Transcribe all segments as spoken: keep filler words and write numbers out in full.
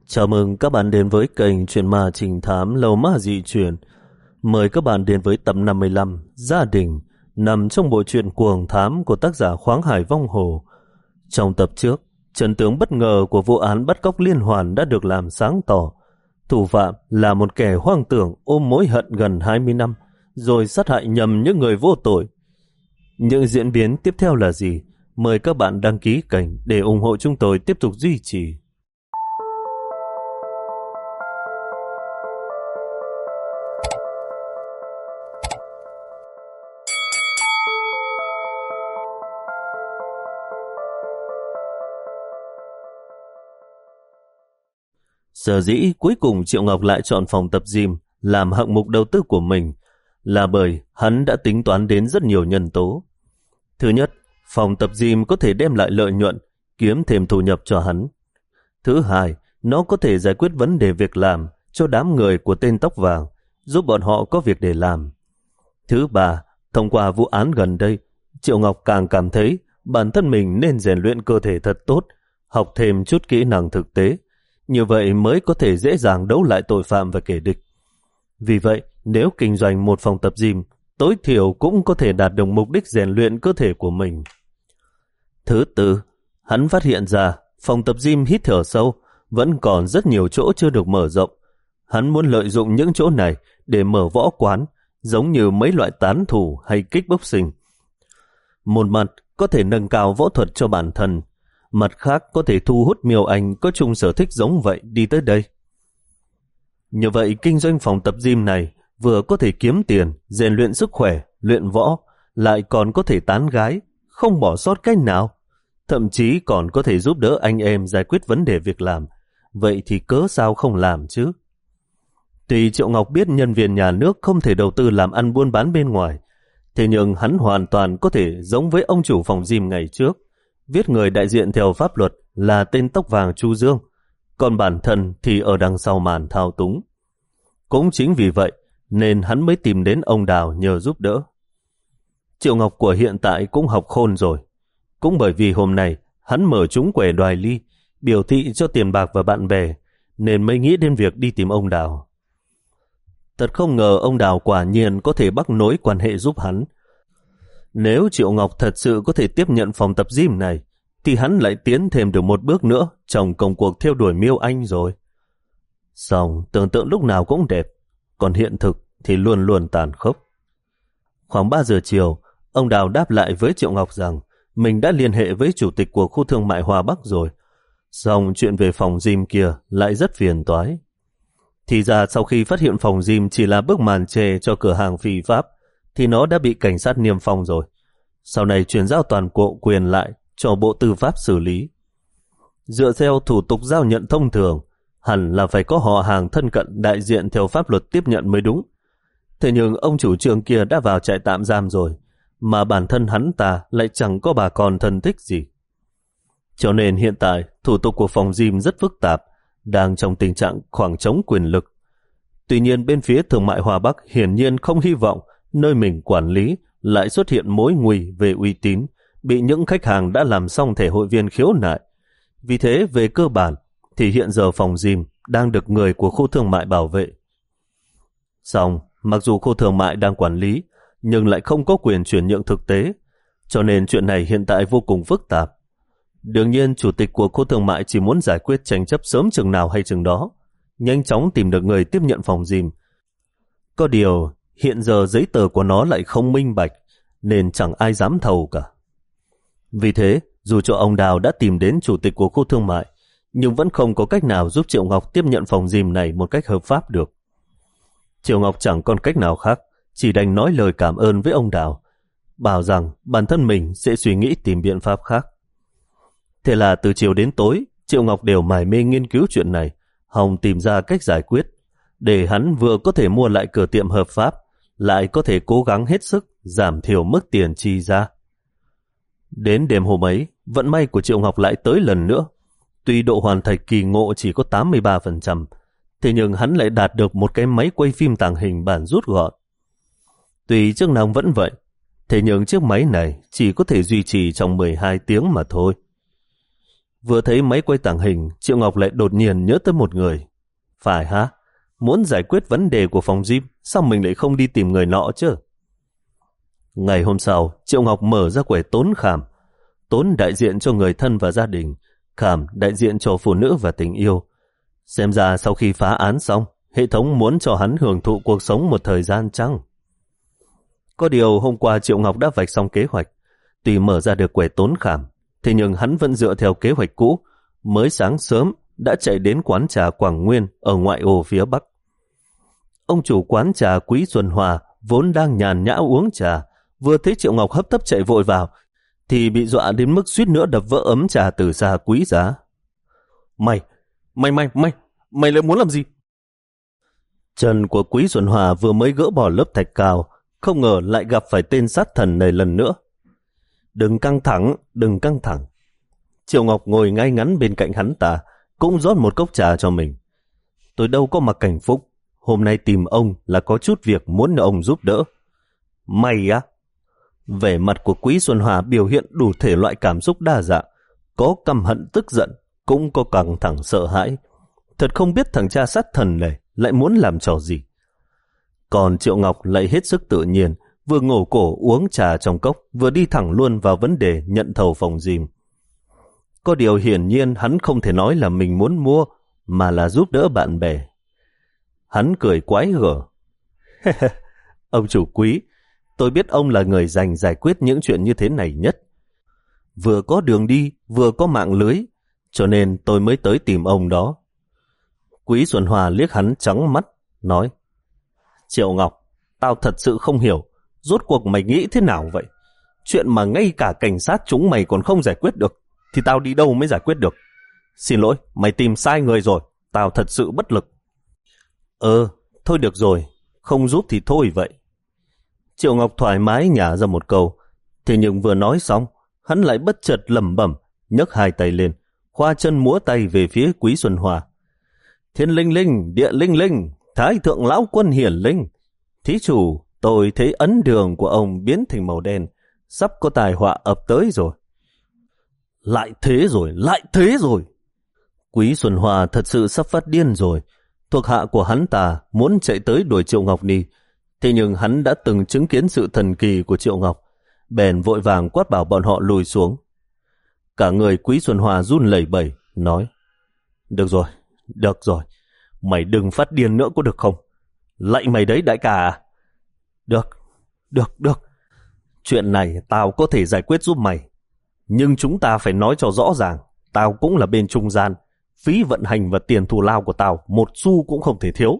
Chào mừng các bạn đến với kênh Chuyện Ma Trình Thám Lầu Ma Dị Truyền. Mời các bạn đến với tập năm mươi lăm Gia Đình, nằm trong bộ truyện Cuồng Thám của tác giả Khoáng Hải Vong Hồ. Trong tập trước, chân tướng bất ngờ của vụ án bắt cóc liên hoàn đã được làm sáng tỏ. Thủ phạm là một kẻ hoang tưởng ôm mối hận gần hai mươi năm, rồi sát hại nhầm những người vô tội. Những diễn biến tiếp theo là gì? Mời các bạn đăng ký kênh để ủng hộ chúng tôi tiếp tục duy trì. Sở dĩ cuối cùng Triệu Ngọc lại chọn phòng tập gym làm hạng mục đầu tư của mình là bởi hắn đã tính toán đến rất nhiều nhân tố. Thứ nhất, phòng tập gym có thể đem lại lợi nhuận, kiếm thêm thu nhập cho hắn. Thứ hai, nó có thể giải quyết vấn đề việc làm cho đám người của tên tóc vàng, giúp bọn họ có việc để làm. Thứ ba, thông qua vụ án gần đây, Triệu Ngọc càng cảm thấy bản thân mình nên rèn luyện cơ thể thật tốt, học thêm chút kỹ năng thực tế. Như vậy mới có thể dễ dàng đấu lại tội phạm và kẻ địch. Vì vậy, nếu kinh doanh một phòng tập gym, tối thiểu cũng có thể đạt được mục đích rèn luyện cơ thể của mình. Thứ tư, hắn phát hiện ra phòng tập gym hít thở sâu vẫn còn rất nhiều chỗ chưa được mở rộng. Hắn muốn lợi dụng những chỗ này để mở võ quán, giống như mấy loại tán thủ hay kickboxing. Một mặt có thể nâng cao võ thuật cho bản thân, mặt khác có thể thu hút Miêu Anh có chung sở thích giống vậy đi tới đây. Như vậy kinh doanh phòng tập gym này vừa có thể kiếm tiền, rèn luyện sức khỏe, luyện võ, lại còn có thể tán gái, không bỏ sót cách nào. Thậm chí còn có thể giúp đỡ anh em giải quyết vấn đề việc làm. Vậy thì cớ sao không làm chứ? Tuy Triệu Ngọc biết nhân viên nhà nước không thể đầu tư làm ăn buôn bán bên ngoài, thế nhưng hắn hoàn toàn có thể giống với ông chủ phòng gym ngày trước, viết người đại diện theo pháp luật là tên tóc vàng Chu Dương, còn bản thân thì ở đằng sau màn thao túng. Cũng chính vì vậy nên hắn mới tìm đến ông Đào nhờ giúp đỡ. Triệu Ngọc của hiện tại cũng học khôn rồi. Cũng bởi vì hôm nay hắn mở trúng quẻ đoài ly, biểu thị cho tiền bạc và bạn bè, nên mới nghĩ đến việc đi tìm ông Đào. Thật không ngờ ông Đào quả nhiên có thể bắt nối quan hệ giúp hắn. Nếu Triệu Ngọc thật sự có thể tiếp nhận phòng tập gym này, thì hắn lại tiến thêm được một bước nữa trong công cuộc theo đuổi Miêu Anh rồi. Xong, tưởng tượng lúc nào cũng đẹp, còn hiện thực thì luôn luôn tàn khốc. Khoảng ba giờ chiều, ông Đào đáp lại với Triệu Ngọc rằng mình đã liên hệ với chủ tịch của khu thương mại Hòa Bắc rồi. Xong chuyện về phòng gym kia lại rất phiền toái. Thì ra sau khi phát hiện phòng gym chỉ là bức màn che cho cửa hàng phi pháp, thì nó đã bị cảnh sát niêm phong rồi. Sau này chuyển giao toàn bộ quyền lại cho Bộ Tư pháp xử lý. Dựa theo thủ tục giao nhận thông thường, hẳn là phải có họ hàng thân cận đại diện theo pháp luật tiếp nhận mới đúng. Thế nhưng ông chủ trương kia đã vào trại tạm giam rồi, mà bản thân hắn ta lại chẳng có bà con thân thích gì. Cho nên hiện tại thủ tục của phòng gym rất phức tạp, đang trong tình trạng khoảng trống quyền lực. Tuy nhiên bên phía thương mại Hòa Bắc hiển nhiên không hy vọng nơi mình quản lý lại xuất hiện mối nguy về uy tín, bị những khách hàng đã làm xong thẻ hội viên khiếu nại. Vì thế về cơ bản thì hiện giờ phòng gym đang được người của khu thương mại bảo vệ. Xong, mặc dù khu thương mại đang quản lý, nhưng lại không có quyền chuyển nhượng thực tế, cho nên chuyện này hiện tại vô cùng phức tạp. Đương nhiên, chủ tịch của khu thương mại chỉ muốn giải quyết tranh chấp sớm chừng nào hay chừng đó, nhanh chóng tìm được người tiếp nhận phòng gym. Có điều, hiện giờ giấy tờ của nó lại không minh bạch, nên chẳng ai dám thầu cả. Vì thế, dù cho ông Đào đã tìm đến chủ tịch của khu thương mại, nhưng vẫn không có cách nào giúp Triệu Ngọc tiếp nhận phòng gym này một cách hợp pháp được. Triệu Ngọc chẳng còn cách nào khác, chỉ đành nói lời cảm ơn với ông Đào, bảo rằng bản thân mình sẽ suy nghĩ tìm biện pháp khác. Thế là từ chiều đến tối, Triệu Ngọc đều mải mê nghiên cứu chuyện này, hòng tìm ra cách giải quyết, để hắn vừa có thể mua lại cửa tiệm hợp pháp, lại có thể cố gắng hết sức giảm thiểu mức tiền chi ra. Đến đêm hôm ấy, vận may của Triệu Ngọc lại tới lần nữa. Tuy độ hoàn thành kỳ ngộ chỉ có tám mươi ba phần trăm, thế nhưng hắn lại đạt được một cái máy quay phim tàng hình bản rút gọn. Tuy chức năng vẫn vậy, thế nhưng chiếc máy này chỉ có thể duy trì trong mười hai tiếng mà thôi. Vừa thấy máy quay tàng hình, Triệu Ngọc lại đột nhiên nhớ tới một người. Phải hả? Muốn giải quyết vấn đề của phòng gym, sao mình lại không đi tìm người nọ chứ? Ngày hôm sau, Triệu Ngọc mở ra quầy Tốn Khảm. Tốn đại diện cho người thân và gia đình, Khảm đại diện cho phụ nữ và tình yêu. Xem ra sau khi phá án xong, hệ thống muốn cho hắn hưởng thụ cuộc sống một thời gian chăng? Có điều hôm qua Triệu Ngọc đã vạch xong kế hoạch. Tuy mở ra được quầy Tốn Khảm, thế nhưng hắn vẫn dựa theo kế hoạch cũ. Mới sáng sớm đã chạy đến quán trà Quảng Nguyên ở ngoại ô phía Bắc. Ông chủ quán trà Quý Xuân Hòa vốn đang nhàn nhã uống trà, vừa thấy Triệu Ngọc hấp tấp chạy vội vào, thì bị dọa đến mức suýt nữa đập vỡ ấm trà từ xa quý giá. Mày, mày, mày, mày, mày lại muốn làm gì? Chân của Quý Xuân Hòa vừa mới gỡ bỏ lớp thạch cao, không ngờ lại gặp phải tên sát thần này lần nữa. Đừng căng thẳng, đừng căng thẳng. Triệu Ngọc ngồi ngay ngắn bên cạnh hắn ta, cũng rót một cốc trà cho mình. Tôi đâu có mặc cảnh phúc, hôm nay tìm ông là có chút việc muốn ông giúp đỡ. Mày á? Vẻ mặt của Quý Xuân Hòa biểu hiện đủ thể loại cảm xúc đa dạng, có căm hận tức giận, cũng có căng thẳng sợ hãi. Thật không biết thằng cha sát thần này lại muốn làm trò gì. Còn Triệu Ngọc lại hết sức tự nhiên, vừa ngổ cổ uống trà trong cốc, vừa đi thẳng luôn vào vấn đề nhận thầu phòng gym. Có điều hiển nhiên hắn không thể nói là mình muốn mua, mà là giúp đỡ bạn bè. Hắn cười quái gở. Ông chủ Quý, tôi biết ông là người dành giải quyết những chuyện như thế này nhất. Vừa có đường đi, vừa có mạng lưới, cho nên tôi mới tới tìm ông đó. Quý Xuân Hòa liếc hắn trắng mắt, nói: Triệu Ngọc, tao thật sự không hiểu, rốt cuộc mày nghĩ thế nào vậy? Chuyện mà ngay cả cảnh sát chúng mày còn không giải quyết được, thì tao đi đâu mới giải quyết được? Xin lỗi, mày tìm sai người rồi, tao thật sự bất lực. Ờ, thôi được rồi, không giúp thì thôi vậy. Triệu Ngọc thoải mái nhả ra một câu, thế nhưng vừa nói xong, hắn lại bất chợt lẩm bẩm, nhấc hai tay lên, khoa chân múa tay về phía Quý Xuân Hòa. Thiên linh linh, địa linh linh, thái thượng lão quân hiển linh. Thí chủ, tôi thấy ấn đường của ông biến thành màu đen, sắp có tai họa ập tới rồi. Lại thế rồi, lại thế rồi. Quý Xuân Hòa thật sự sắp phát điên rồi. Thuộc hạ của hắn ta muốn chạy tới đuổi Triệu Ngọc đi, thế nhưng hắn đã từng chứng kiến sự thần kỳ của Triệu Ngọc, bèn vội vàng quát bảo bọn họ lùi xuống. Cả người Quý Xuân Hòa run lẩy bẩy, nói: Được rồi, được rồi, mày đừng phát điên nữa có được không? Lạy mày đấy đại ca à? Được, được, được. Chuyện này tao có thể giải quyết giúp mày, nhưng chúng ta phải nói cho rõ ràng, tao cũng là bên trung gian, phí vận hành và tiền thù lao của tao một xu cũng không thể thiếu.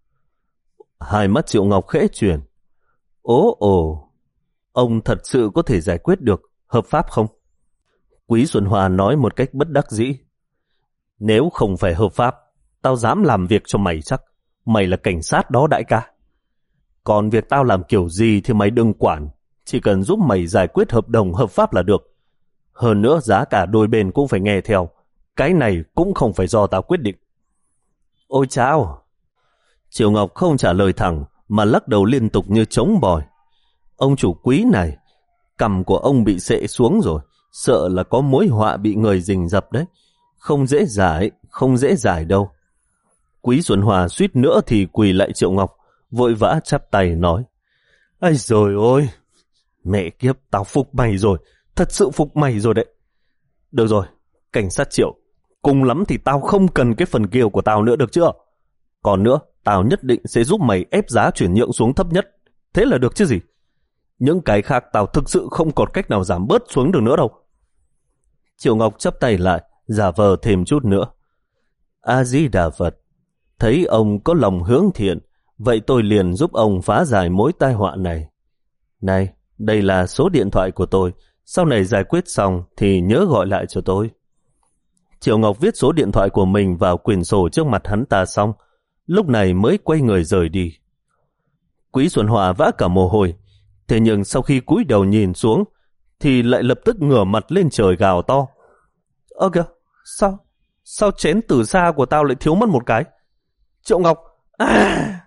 Hai mắt Triệu Ngọc khẽ chuyển. Ồ ồ, ông thật sự có thể giải quyết được, hợp pháp không? Quý Xuân Hòa nói một cách bất đắc dĩ. Nếu không phải hợp pháp, tao dám làm việc cho mày chắc. Mày là cảnh sát đó đại ca. Còn việc tao làm kiểu gì thì mày đừng quản, chỉ cần giúp mày giải quyết hợp đồng hợp pháp là được. Hơn nữa giá cả đôi bên cũng phải nghe theo. Cái này cũng không phải do tao quyết định. Ôi chao! Triệu Ngọc không trả lời thẳng, mà lắc đầu liên tục như trống bòi. Ông chủ Quý này, cằm của ông bị xệ xuống rồi, sợ là có mối họa bị người rình rập đấy. Không dễ giải, không dễ giải đâu. Quý Xuân Hòa suýt nữa thì quỳ lại Triệu Ngọc, vội vã chắp tay nói: Ây rồi ôi, mẹ kiếp, tao phục mày rồi, thật sự phục mày rồi đấy. Được rồi, cảnh sát Triệu, cùng lắm thì tao không cần cái phần kiều của tao nữa được chưa? Còn nữa, tao nhất định sẽ giúp mày ép giá chuyển nhượng xuống thấp nhất, thế là được chứ gì. Những cái khác tao thực sự không còn cách nào giảm bớt xuống được nữa đâu. Triệu Ngọc chắp tay lại, giả vờ thêm chút nữa. A-di-đà Phật, thấy ông có lòng hướng thiện, vậy tôi liền giúp ông phá giải mối tai họa này. Này, đây là số điện thoại của tôi, sau này giải quyết xong thì nhớ gọi lại cho tôi. Triệu Ngọc viết số điện thoại của mình vào quyển sổ trước mặt hắn ta xong, lúc này mới quay người rời đi. Quý Xuân Hòa vã cả mồ hôi, thế nhưng sau khi cúi đầu nhìn xuống, thì lại lập tức ngửa mặt lên trời gào to. Ơ kìa, sao? Sao chén từ xa của tao lại thiếu mất một cái? Triệu Ngọc, à!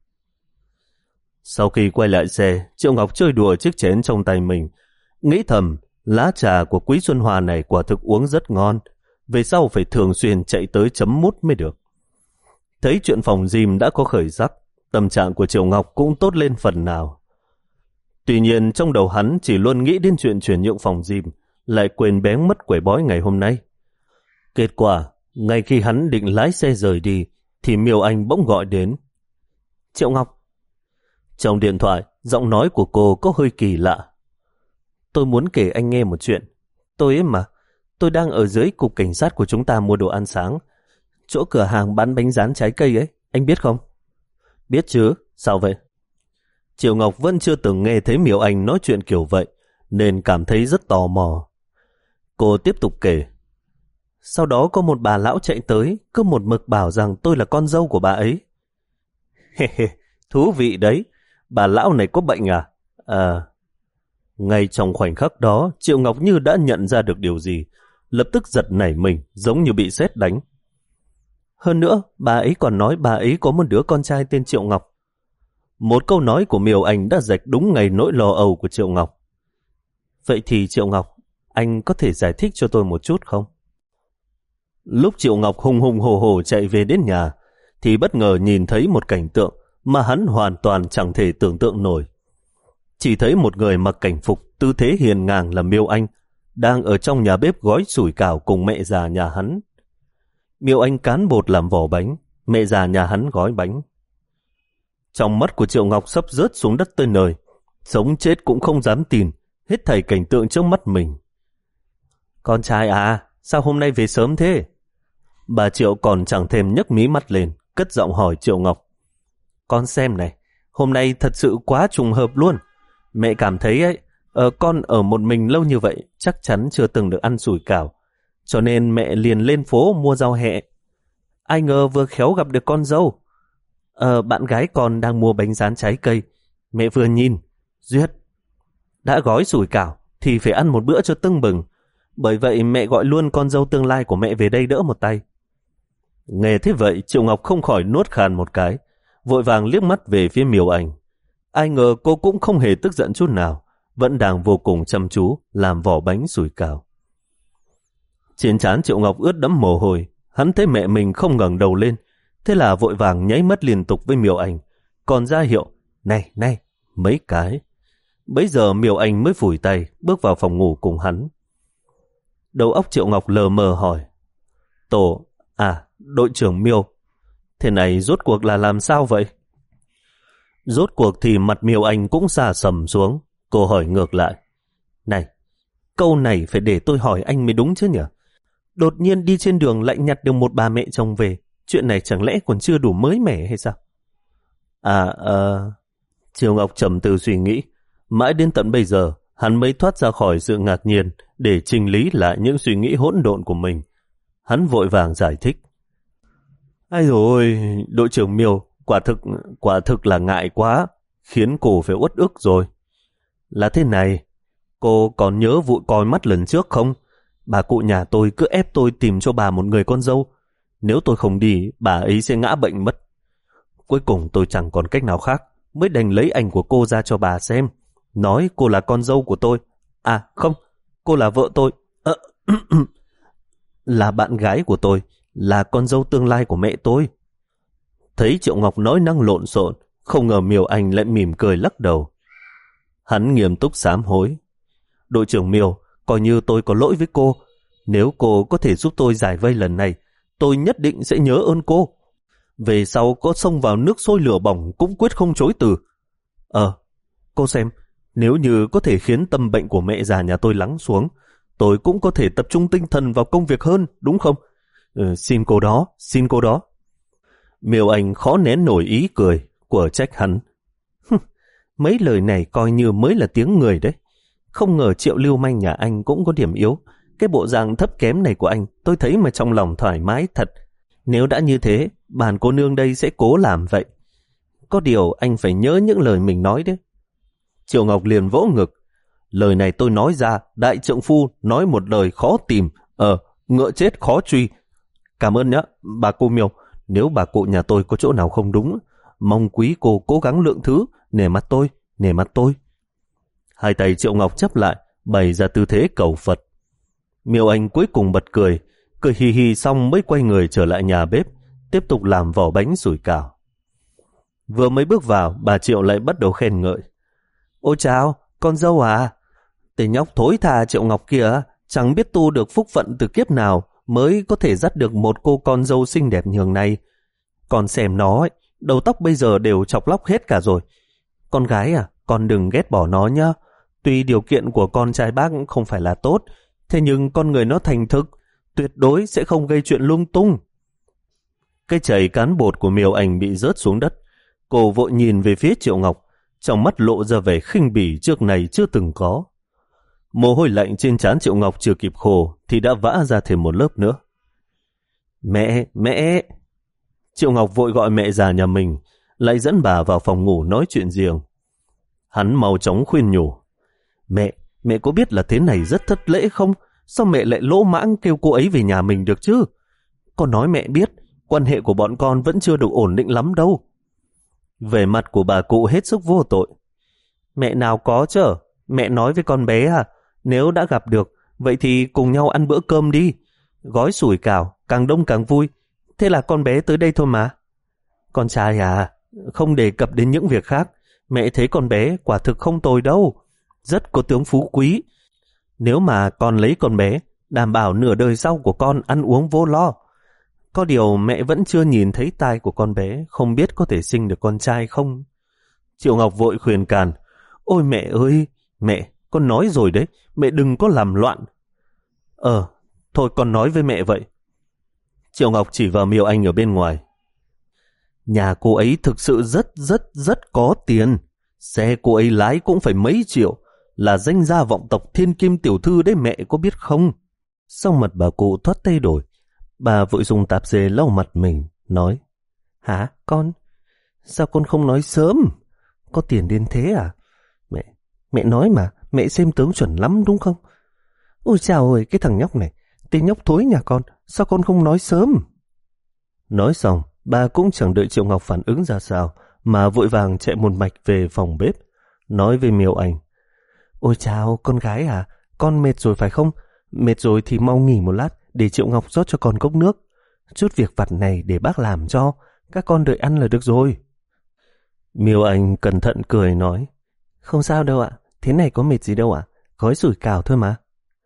Sau khi quay lại xe, Triệu Ngọc chơi đùa chiếc chén trong tay mình, nghĩ thầm, lá trà của Quý Xuân Hòa này quả thực uống rất ngon, về sau phải thường xuyên chạy tới chấm mút mới được. Thấy chuyện phòng gym đã có khởi sắc, tâm trạng của Triệu Ngọc cũng tốt lên phần nào. Tuy nhiên trong đầu hắn chỉ luôn nghĩ đến chuyện chuyển nhượng phòng gym, lại quên bén mất quẻ bói ngày hôm nay. Kết quả, ngay khi hắn định lái xe rời đi, thì Miêu Anh bỗng gọi đến. Triệu Ngọc. Trong điện thoại, giọng nói của cô có hơi kỳ lạ. Tôi muốn kể anh nghe một chuyện. Tôi ấy mà, tôi đang ở dưới cục cảnh sát của chúng ta mua đồ ăn sáng. Chỗ cửa hàng bán bánh rán trái cây ấy, anh biết không? Biết chứ, sao vậy? Triệu Ngọc vẫn chưa từng nghe thấy Miêu Anh nói chuyện kiểu vậy, nên cảm thấy rất tò mò. Cô tiếp tục kể. Sau đó có một bà lão chạy tới, cứ một mực bảo rằng tôi là con dâu của bà ấy. Hê hê, thú vị đấy. Bà lão này có bệnh à? À... Ngay trong khoảnh khắc đó, Triệu Ngọc như đã nhận ra được điều gì, lập tức giật nảy mình, giống như bị sét đánh. Hơn nữa, bà ấy còn nói bà ấy có một đứa con trai tên Triệu Ngọc. Một câu nói của Miêu Anh đã rạch đúng ngay nỗi lo âu của Triệu Ngọc. Vậy thì Triệu Ngọc, anh có thể giải thích cho tôi một chút không? Lúc Triệu Ngọc hùng hùng hồ hồ chạy về đến nhà, thì bất ngờ nhìn thấy một cảnh tượng mà hắn hoàn toàn chẳng thể tưởng tượng nổi. Chỉ thấy một người mặc cảnh phục tư thế hiền ngang là Miêu Anh đang ở trong nhà bếp gói sủi cảo cùng mẹ già nhà hắn. Miêu Anh cán bột làm vỏ bánh, mẹ già nhà hắn gói bánh. Trong mắt của Triệu Ngọc sắp rớt xuống đất tới nơi, sống chết cũng không dám tin hết thảy cảnh tượng trước mắt mình. Con trai à, sao hôm nay về sớm thế? Bà Triệu còn chẳng thèm nhấc mí mắt lên, cất giọng hỏi Triệu Ngọc. Con xem này, hôm nay thật sự quá trùng hợp luôn. Mẹ cảm thấy ấy, ờ, con ở một mình lâu như vậy chắc chắn chưa từng được ăn sủi cảo, cho nên mẹ liền lên phố mua rau hẹ. Ai ngờ vừa khéo gặp được con dâu. Ờ, bạn gái con đang mua bánh rán trái cây. Mẹ vừa nhìn, duyệt. Đã gói sủi cảo thì phải ăn một bữa cho tưng bừng. Bởi vậy mẹ gọi luôn con dâu tương lai của mẹ về đây đỡ một tay. Nghe thế vậy, Triệu Ngọc không khỏi nuốt khan một cái, vội vàng liếc mắt về phía Miêu Anh. Ai ngờ cô cũng không hề tức giận chút nào, vẫn đang vô cùng chăm chú làm vỏ bánh sủi cảo. Trên trán Triệu Ngọc ướt đẫm mồ hôi, hắn thấy mẹ mình không ngẩng đầu lên, thế là vội vàng nháy mắt liên tục với Miêu Anh, còn ra hiệu, này, này, mấy cái. Bấy giờ Miêu Anh mới phủi tay, bước vào phòng ngủ cùng hắn. Đầu óc Triệu Ngọc lờ mờ hỏi, Tổ, à, đội trưởng Miêu, thế này rốt cuộc là làm sao vậy? Rốt cuộc thì mặt Miêu Anh cũng xa sầm xuống, cô hỏi ngược lại. Này, câu này phải để tôi hỏi anh mới đúng chứ nhỉ? Đột nhiên đi trên đường lại nhặt được một bà mẹ chồng về, chuyện này chẳng lẽ còn chưa đủ mới mẻ hay sao? À, ờ... Triệu Ngọc trầm tư suy nghĩ, mãi đến tận bây giờ, hắn mới thoát ra khỏi sự ngạc nhiên để chỉnh lý lại những suy nghĩ hỗn độn của mình. Hắn vội vàng giải thích. Ai rồi, đội trưởng Miêu, quả thực, quả thực là ngại quá, khiến cô phải uất ức rồi. Là thế này, cô còn nhớ vụ coi mắt lần trước không? Bà cụ nhà tôi cứ ép tôi tìm cho bà một người con dâu. Nếu tôi không đi, bà ấy sẽ ngã bệnh mất. Cuối cùng tôi chẳng còn cách nào khác, mới đành lấy ảnh của cô ra cho bà xem. Nói cô là con dâu của tôi. À không, cô là vợ tôi. À, là bạn gái của tôi, là con dâu tương lai của mẹ tôi. Thấy Triệu Ngọc nói năng lộn xộn, không ngờ Miêu Anh lại mỉm cười lắc đầu. Hắn nghiêm túc sám hối. Đội trưởng Miêu, coi như tôi có lỗi với cô. Nếu cô có thể giúp tôi giải vây lần này, tôi nhất định sẽ nhớ ơn cô. Về sau có xông vào nước sôi lửa bỏng cũng quyết không chối từ. Ờ, cô xem, nếu như có thể khiến tâm bệnh của mẹ già nhà tôi lắng xuống, tôi cũng có thể tập trung tinh thần vào công việc hơn, đúng không? Ừ, xin cô đó, xin cô đó. Miêu Anh khó nén nổi ý cười, của trách hắn. Mấy lời này coi như mới là tiếng người đấy. Không ngờ Triệu lưu manh nhà anh cũng có điểm yếu. Cái bộ dạng thấp kém này của anh, tôi thấy mà trong lòng thoải mái thật. Nếu đã như thế, bản cô nương đây sẽ cố làm vậy. Có điều anh phải nhớ những lời mình nói đấy. Triệu Ngọc liền vỗ ngực. Lời này tôi nói ra, đại trượng phu nói một lời khó tìm, ờ, ngựa chết khó truy. Cảm ơn nhé, bà cô Miêu. Nếu bà cụ nhà tôi có chỗ nào không đúng, mong quý cô cố gắng lượng thứ, nể mặt tôi, nể mặt tôi. Hai tay Triệu Ngọc chắp lại, bày ra tư thế cầu Phật. Miêu Anh cuối cùng bật cười, cười hì hì xong mới quay người trở lại nhà bếp, tiếp tục làm vỏ bánh sủi cảo. Vừa mới bước vào, bà Triệu lại bắt đầu khen ngợi. Ôi chào, con dâu à? Tên nhóc thối tha Triệu Ngọc kia, chẳng biết tu được phúc phận từ kiếp nào mới có thể dắt được một cô con dâu xinh đẹp nhường này. Còn xem nó, ấy, đầu tóc bây giờ đều chọc lóc hết cả rồi. Con gái à, con đừng ghét bỏ nó nhá. Tuy điều kiện của con trai bác không phải là tốt, thế nhưng con người nó thành thực, tuyệt đối sẽ không gây chuyện lung tung. Cái chảy cán bột của Miêu Anh bị rớt xuống đất. Cô vội nhìn về phía Triệu Ngọc, trong mắt lộ ra vẻ khinh bỉ trước này chưa từng có. Mồ hôi lạnh trên trán Triệu Ngọc chưa kịp khô thì đã vã ra thêm một lớp nữa. Mẹ, mẹ! Triệu Ngọc vội gọi mẹ già nhà mình, lại dẫn bà vào phòng ngủ nói chuyện riêng. Hắn mau chóng khuyên nhủ. Mẹ, mẹ có biết là thế này rất thất lễ không? Sao mẹ lại lỗ mãng kêu cô ấy về nhà mình được chứ? Con nói mẹ biết, quan hệ của bọn con vẫn chưa được ổn định lắm đâu. Về mặt của bà cụ hết sức vô tội. Mẹ nào có chứ? Mẹ nói với con bé à? Nếu đã gặp được, vậy thì cùng nhau ăn bữa cơm đi. Gói sủi cảo, càng đông càng vui. Thế là con bé tới đây thôi mà. Con trai à, không đề cập đến những việc khác. Mẹ thấy con bé quả thực không tồi đâu. Rất có tướng phú quý. Nếu mà con lấy con bé, đảm bảo nửa đời sau của con ăn uống vô lo. Có điều mẹ vẫn chưa nhìn thấy tai của con bé, không biết có thể sinh được con trai không. Triệu Ngọc vội khuyên can. Ôi mẹ ơi, mẹ, con nói rồi đấy, mẹ đừng có làm loạn. Ờ, thôi con nói với mẹ vậy. Triệu Ngọc chỉ vào Miêu Anh ở bên ngoài. Nhà cô ấy thực sự rất rất rất có tiền. Xe cô ấy lái cũng phải mấy triệu, là danh gia vọng tộc thiên kim tiểu thư đấy mẹ có biết không? Sau mặt bà cụ thoát tay đổi. Bà vội dùng tạp dề lau mặt mình, nói. Hả con? Sao con không nói sớm? Có tiền đến thế à? Mẹ, mẹ nói mà, mẹ xem tướng chuẩn lắm đúng không? Ôi chào ơi, cái thằng nhóc này, tên nhóc thối nhà con, sao con không nói sớm? Nói xong, bà cũng chẳng đợi Triệu Ngọc phản ứng ra sao, mà vội vàng chạy một mạch về phòng bếp, nói với Miêu Anh. Ôi chào, con gái à, con mệt rồi phải không? Mệt rồi thì mau nghỉ một lát, để Triệu Ngọc rót cho con cốc nước. Chút việc vặt này để bác làm cho, các con đợi ăn là được rồi. Miêu Anh cẩn thận cười nói. Không sao đâu ạ, thế này có mệt gì đâu ạ, gói sủi cảo thôi mà.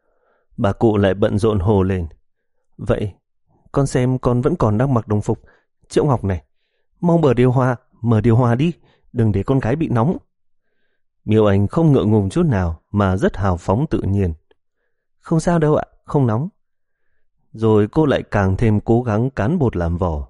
Bà cụ lại bận rộn hồ lên. Vậy, con xem con vẫn còn đang mặc đồng phục. Triệu Ngọc này, mau mở điều hòa, mở điều hòa đi, đừng để con gái bị nóng. Miêu Anh không ngượng ngùng chút nào mà rất hào phóng tự nhiên. Không sao đâu ạ, không nóng. Rồi cô lại càng thêm cố gắng cán bột làm vỏ.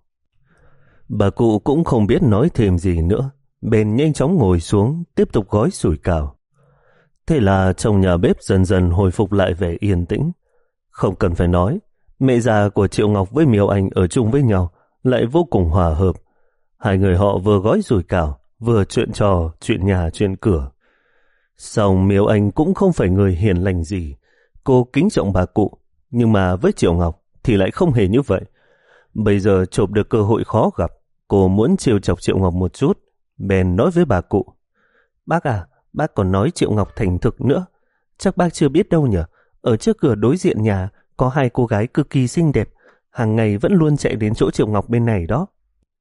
Bà cụ cũng không biết nói thêm gì nữa, bèn nhanh chóng ngồi xuống tiếp tục gói sủi cảo. Thế là trong nhà bếp dần dần hồi phục lại vẻ yên tĩnh. Không cần phải nói, mẹ già của Triệu Ngọc với Miêu Anh ở chung với nhau lại vô cùng hòa hợp. Hai người họ vừa gói sủi cảo, vừa chuyện trò, chuyện nhà, chuyện cửa. Song Miêu Anh cũng không phải người hiền lành gì. Cô kính trọng bà cụ, nhưng mà với Triệu Ngọc thì lại không hề như vậy. Bây giờ chộp được cơ hội khó gặp, cô muốn trêu chọc Triệu Ngọc một chút, bèn nói với bà cụ. Bác à, bác còn nói Triệu Ngọc thành thực nữa. Chắc bác chưa biết đâu nhỉ, ở trước cửa đối diện nhà có hai cô gái cực kỳ xinh đẹp, hàng ngày vẫn luôn chạy đến chỗ Triệu Ngọc bên này đó.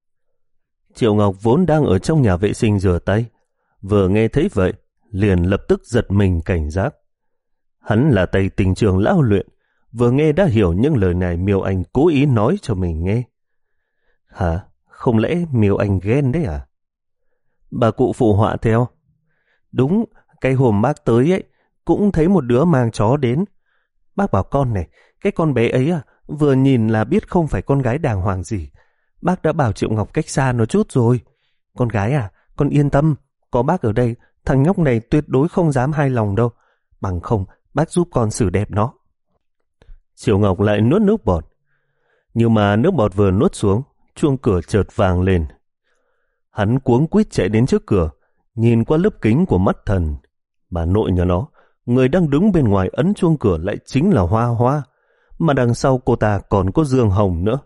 Triệu Ngọc vốn đang ở trong nhà vệ sinh rửa tay, vừa nghe thấy vậy, liền lập tức giật mình cảnh giác. Hắn là tay tình trường lão luyện, vừa nghe đã hiểu những lời này Miêu Anh cố ý nói cho mình nghe. Hả? Không lẽ Miêu Anh ghen đấy à? Bà cụ phụ họa theo. Đúng, cái hôm bác tới ấy, cũng thấy một đứa mang chó đến. Bác bảo con này, cái con bé ấy à, vừa nhìn là biết không phải con gái đàng hoàng gì. Bác đã bảo Triệu Ngọc cách xa nó chút rồi. Con gái à, con yên tâm, có bác ở đây, thằng nhóc này tuyệt đối không dám hai lòng đâu. Bằng không, bác giúp con xử đẹp nó. Triệu Ngọc lại nuốt nước bọt. Nhưng mà nước bọt vừa nuốt xuống, chuông cửa chợt vang lên. Hắn cuống quýt chạy đến trước cửa, nhìn qua lớp kính của mắt thần. Bà nội nhà nó, người đang đứng bên ngoài ấn chuông cửa lại chính là Hoa Hoa, mà đằng sau cô ta còn có Dương Hồng nữa.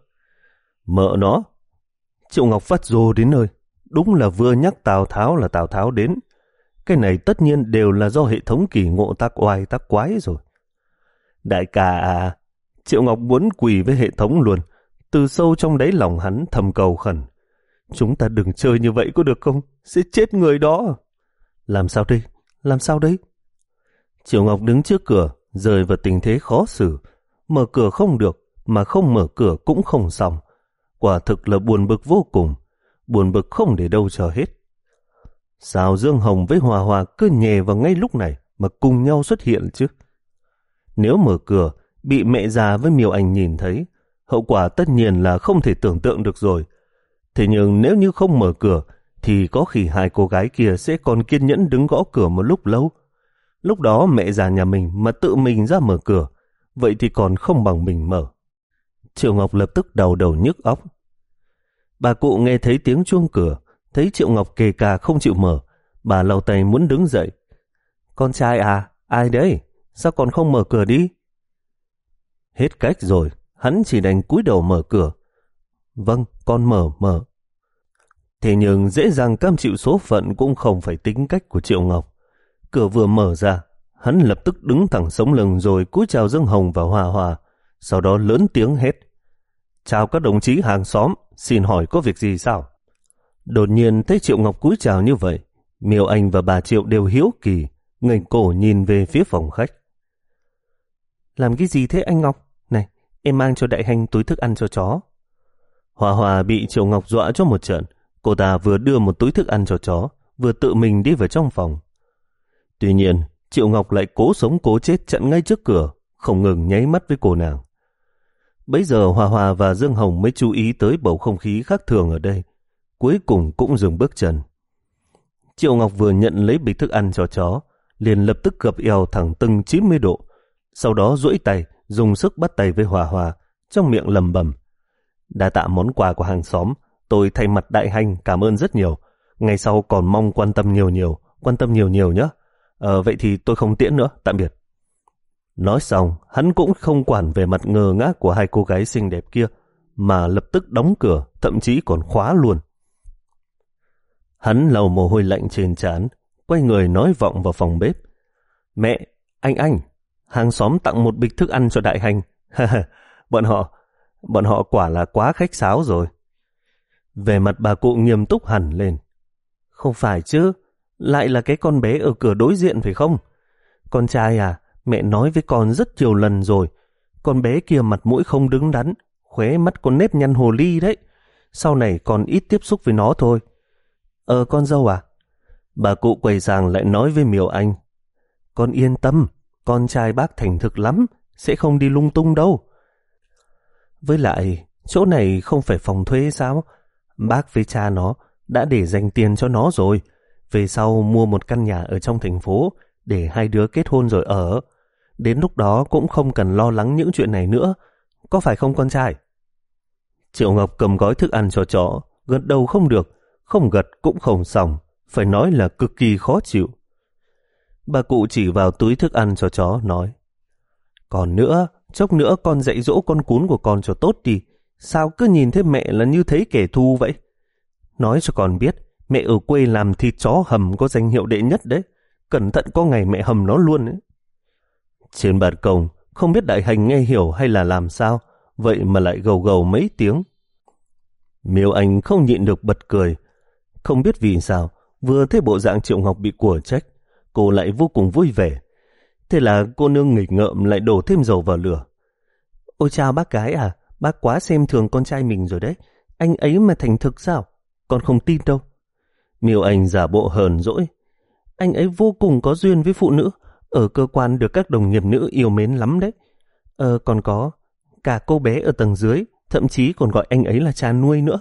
Mợ nó! Triệu Ngọc phát rồ đến nơi, đúng là vừa nhắc Tào Tháo là Tào Tháo đến. Cái này tất nhiên đều là do hệ thống kỳ ngộ tác oai tác quái rồi. Đại ca à, Triệu Ngọc muốn quỳ với hệ thống luôn. Từ sâu trong đáy lòng hắn thầm cầu khẩn. Chúng ta đừng chơi như vậy có được không? Sẽ chết người đó. Làm sao đây? Làm sao đây? Triệu Ngọc đứng trước cửa, rơi vào tình thế khó xử. Mở cửa không được, mà không mở cửa cũng không xong. Quả thực là buồn bực vô cùng. Buồn bực không để đâu cho hết. Sao Dương Hồng với Hòa Hòa cứ nhè vào ngay lúc này mà cùng nhau xuất hiện chứ? Nếu mở cửa, bị mẹ già với Miêu Anh nhìn thấy, hậu quả tất nhiên là không thể tưởng tượng được rồi. Thế nhưng nếu như không mở cửa, thì có khi hai cô gái kia sẽ còn kiên nhẫn đứng gõ cửa một lúc lâu. Lúc đó mẹ già nhà mình mà tự mình ra mở cửa, vậy thì còn không bằng mình mở. Triệu Ngọc lập tức đau đầu nhức óc. Bà cụ nghe thấy tiếng chuông cửa, thấy Triệu Ngọc kề cà không chịu mở, bà lau tay muốn đứng dậy. Con trai à, ai đấy? Sao còn không mở cửa đi? Hết cách rồi, hắn chỉ đành cúi đầu mở cửa. Vâng, con mở, mở. Thế nhưng dễ dàng cam chịu số phận cũng không phải tính cách của Triệu Ngọc. Cửa vừa mở ra, hắn lập tức đứng thẳng sống lưng rồi cúi chào Dương Hồng và Hòa Hòa, sau đó lớn tiếng hét. Chào các đồng chí hàng xóm, xin hỏi có việc gì sao? Đột nhiên thấy Triệu Ngọc cúi chào như vậy, Miêu Anh và bà Triệu đều hiếu kỳ, ngẩng cổ nhìn về phía phòng khách. Làm cái gì thế anh Ngọc? Này, em mang cho Đại Hành túi thức ăn cho chó. Hòa Hòa bị Triệu Ngọc dọa cho một trận, cô ta vừa đưa một túi thức ăn cho chó, vừa tự mình đi vào trong phòng. Tuy nhiên, Triệu Ngọc lại cố sống cố chết chặn ngay trước cửa, không ngừng nháy mắt với cô nàng. Bấy giờ Hòa Hòa và Dương Hồng mới chú ý tới bầu không khí khác thường ở đây, cuối cùng cũng dừng bước chân. Triệu Ngọc vừa nhận lấy bịch thức ăn cho chó, liền lập tức gập eo thẳng tưng chín mươi độ, sau đó duỗi tay, dùng sức bắt tay với Hòa Hòa, trong miệng lầm bầm. Đa tạ món quà của hàng xóm, tôi thay mặt Đại Hành cảm ơn rất nhiều. Ngày sau còn mong quan tâm nhiều nhiều, quan tâm nhiều nhiều nhé. Ờ, vậy thì tôi không tiễn nữa, tạm biệt. Nói xong, hắn cũng không quản về mặt ngơ ngác của hai cô gái xinh đẹp kia, mà lập tức đóng cửa, thậm chí còn khóa luôn. Hắn lau mồ hôi lạnh trên trán, quay người nói vọng vào phòng bếp. Mẹ, anh anh, hàng xóm tặng một bịch thức ăn cho Đại Hành. bọn họ, bọn họ quả là quá khách sáo rồi. Về mặt bà cụ nghiêm túc hẳn lên. Không phải chứ, lại là cái con bé ở cửa đối diện phải không? Con trai à, mẹ nói với con rất nhiều lần rồi. Con bé kia mặt mũi không đứng đắn, khóe mắt con nếp nhăn hồ ly đấy. Sau này còn ít tiếp xúc với nó thôi. Ờ con dâu à? Bà cụ quay sang lại nói với Miêu Anh. Con yên tâm, con trai bác thành thực lắm, sẽ không đi lung tung đâu. Với lại, chỗ này không phải phòng thuê sao? Bác với cha nó đã để dành tiền cho nó rồi. Về sau mua một căn nhà ở trong thành phố để hai đứa kết hôn rồi ở. Đến lúc đó cũng không cần lo lắng những chuyện này nữa. Có phải không con trai? Triệu Ngọc cầm gói thức ăn cho chó, gật đầu không được, không gật cũng không xong, phải nói là cực kỳ khó chịu. Bà cụ chỉ vào túi thức ăn cho chó nói. Còn nữa, chốc nữa con dạy dỗ con cún của con cho tốt đi. Sao cứ nhìn thấy mẹ là như thấy kẻ thù vậy? Nói cho con biết, mẹ ở quê làm thịt chó hầm có danh hiệu đệ nhất đấy. Cẩn thận có ngày mẹ hầm nó luôn đấy. Trên ban công, không biết Đại Hành nghe hiểu hay là làm sao, vậy mà lại gầu gầu mấy tiếng. Miêu Anh không nhịn được bật cười. Không biết vì sao, vừa thấy bộ dạng Triệu Ngọc bị của trách, cô lại vô cùng vui vẻ. Thế là cô nương nghịch ngợm lại đổ thêm dầu vào lửa. Ôi chào bác gái à, bác quá xem thường con trai mình rồi đấy. Anh ấy mà thành thực sao? Con không tin đâu. Miêu Anh giả bộ hờn dỗi. Anh ấy vô cùng có duyên với phụ nữ, ở cơ quan được các đồng nghiệp nữ yêu mến lắm đấy. Ờ còn có, cả cô bé ở tầng dưới, thậm chí còn gọi anh ấy là cha nuôi nữa.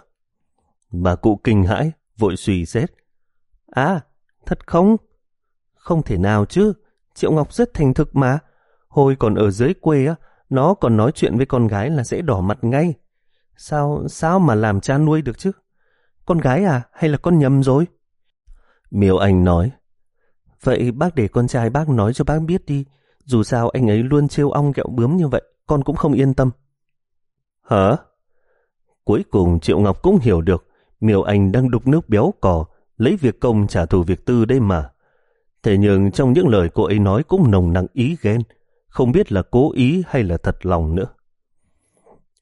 Bà cụ kinh hãi, vội suy xét. À, thật không? Không thể nào chứ, Triệu Ngọc rất thành thực mà. Hồi còn ở dưới quê á, nó còn nói chuyện với con gái là sẽ đỏ mặt ngay. Sao, sao mà làm cha nuôi được chứ? Con gái à, hay là con nhầm rồi? Miêu Anh nói. Vậy bác để con trai bác nói cho bác biết đi. Dù sao anh ấy luôn trêu ong kẹo bướm như vậy, con cũng không yên tâm. Hả? Cuối cùng Triệu Ngọc cũng hiểu được Miêu Anh đang đục nước béo cò, lấy việc công trả thù việc tư đây mà. Thế nhưng trong những lời cô ấy nói cũng nồng nặc ý ghen, không biết là cố ý hay là thật lòng nữa.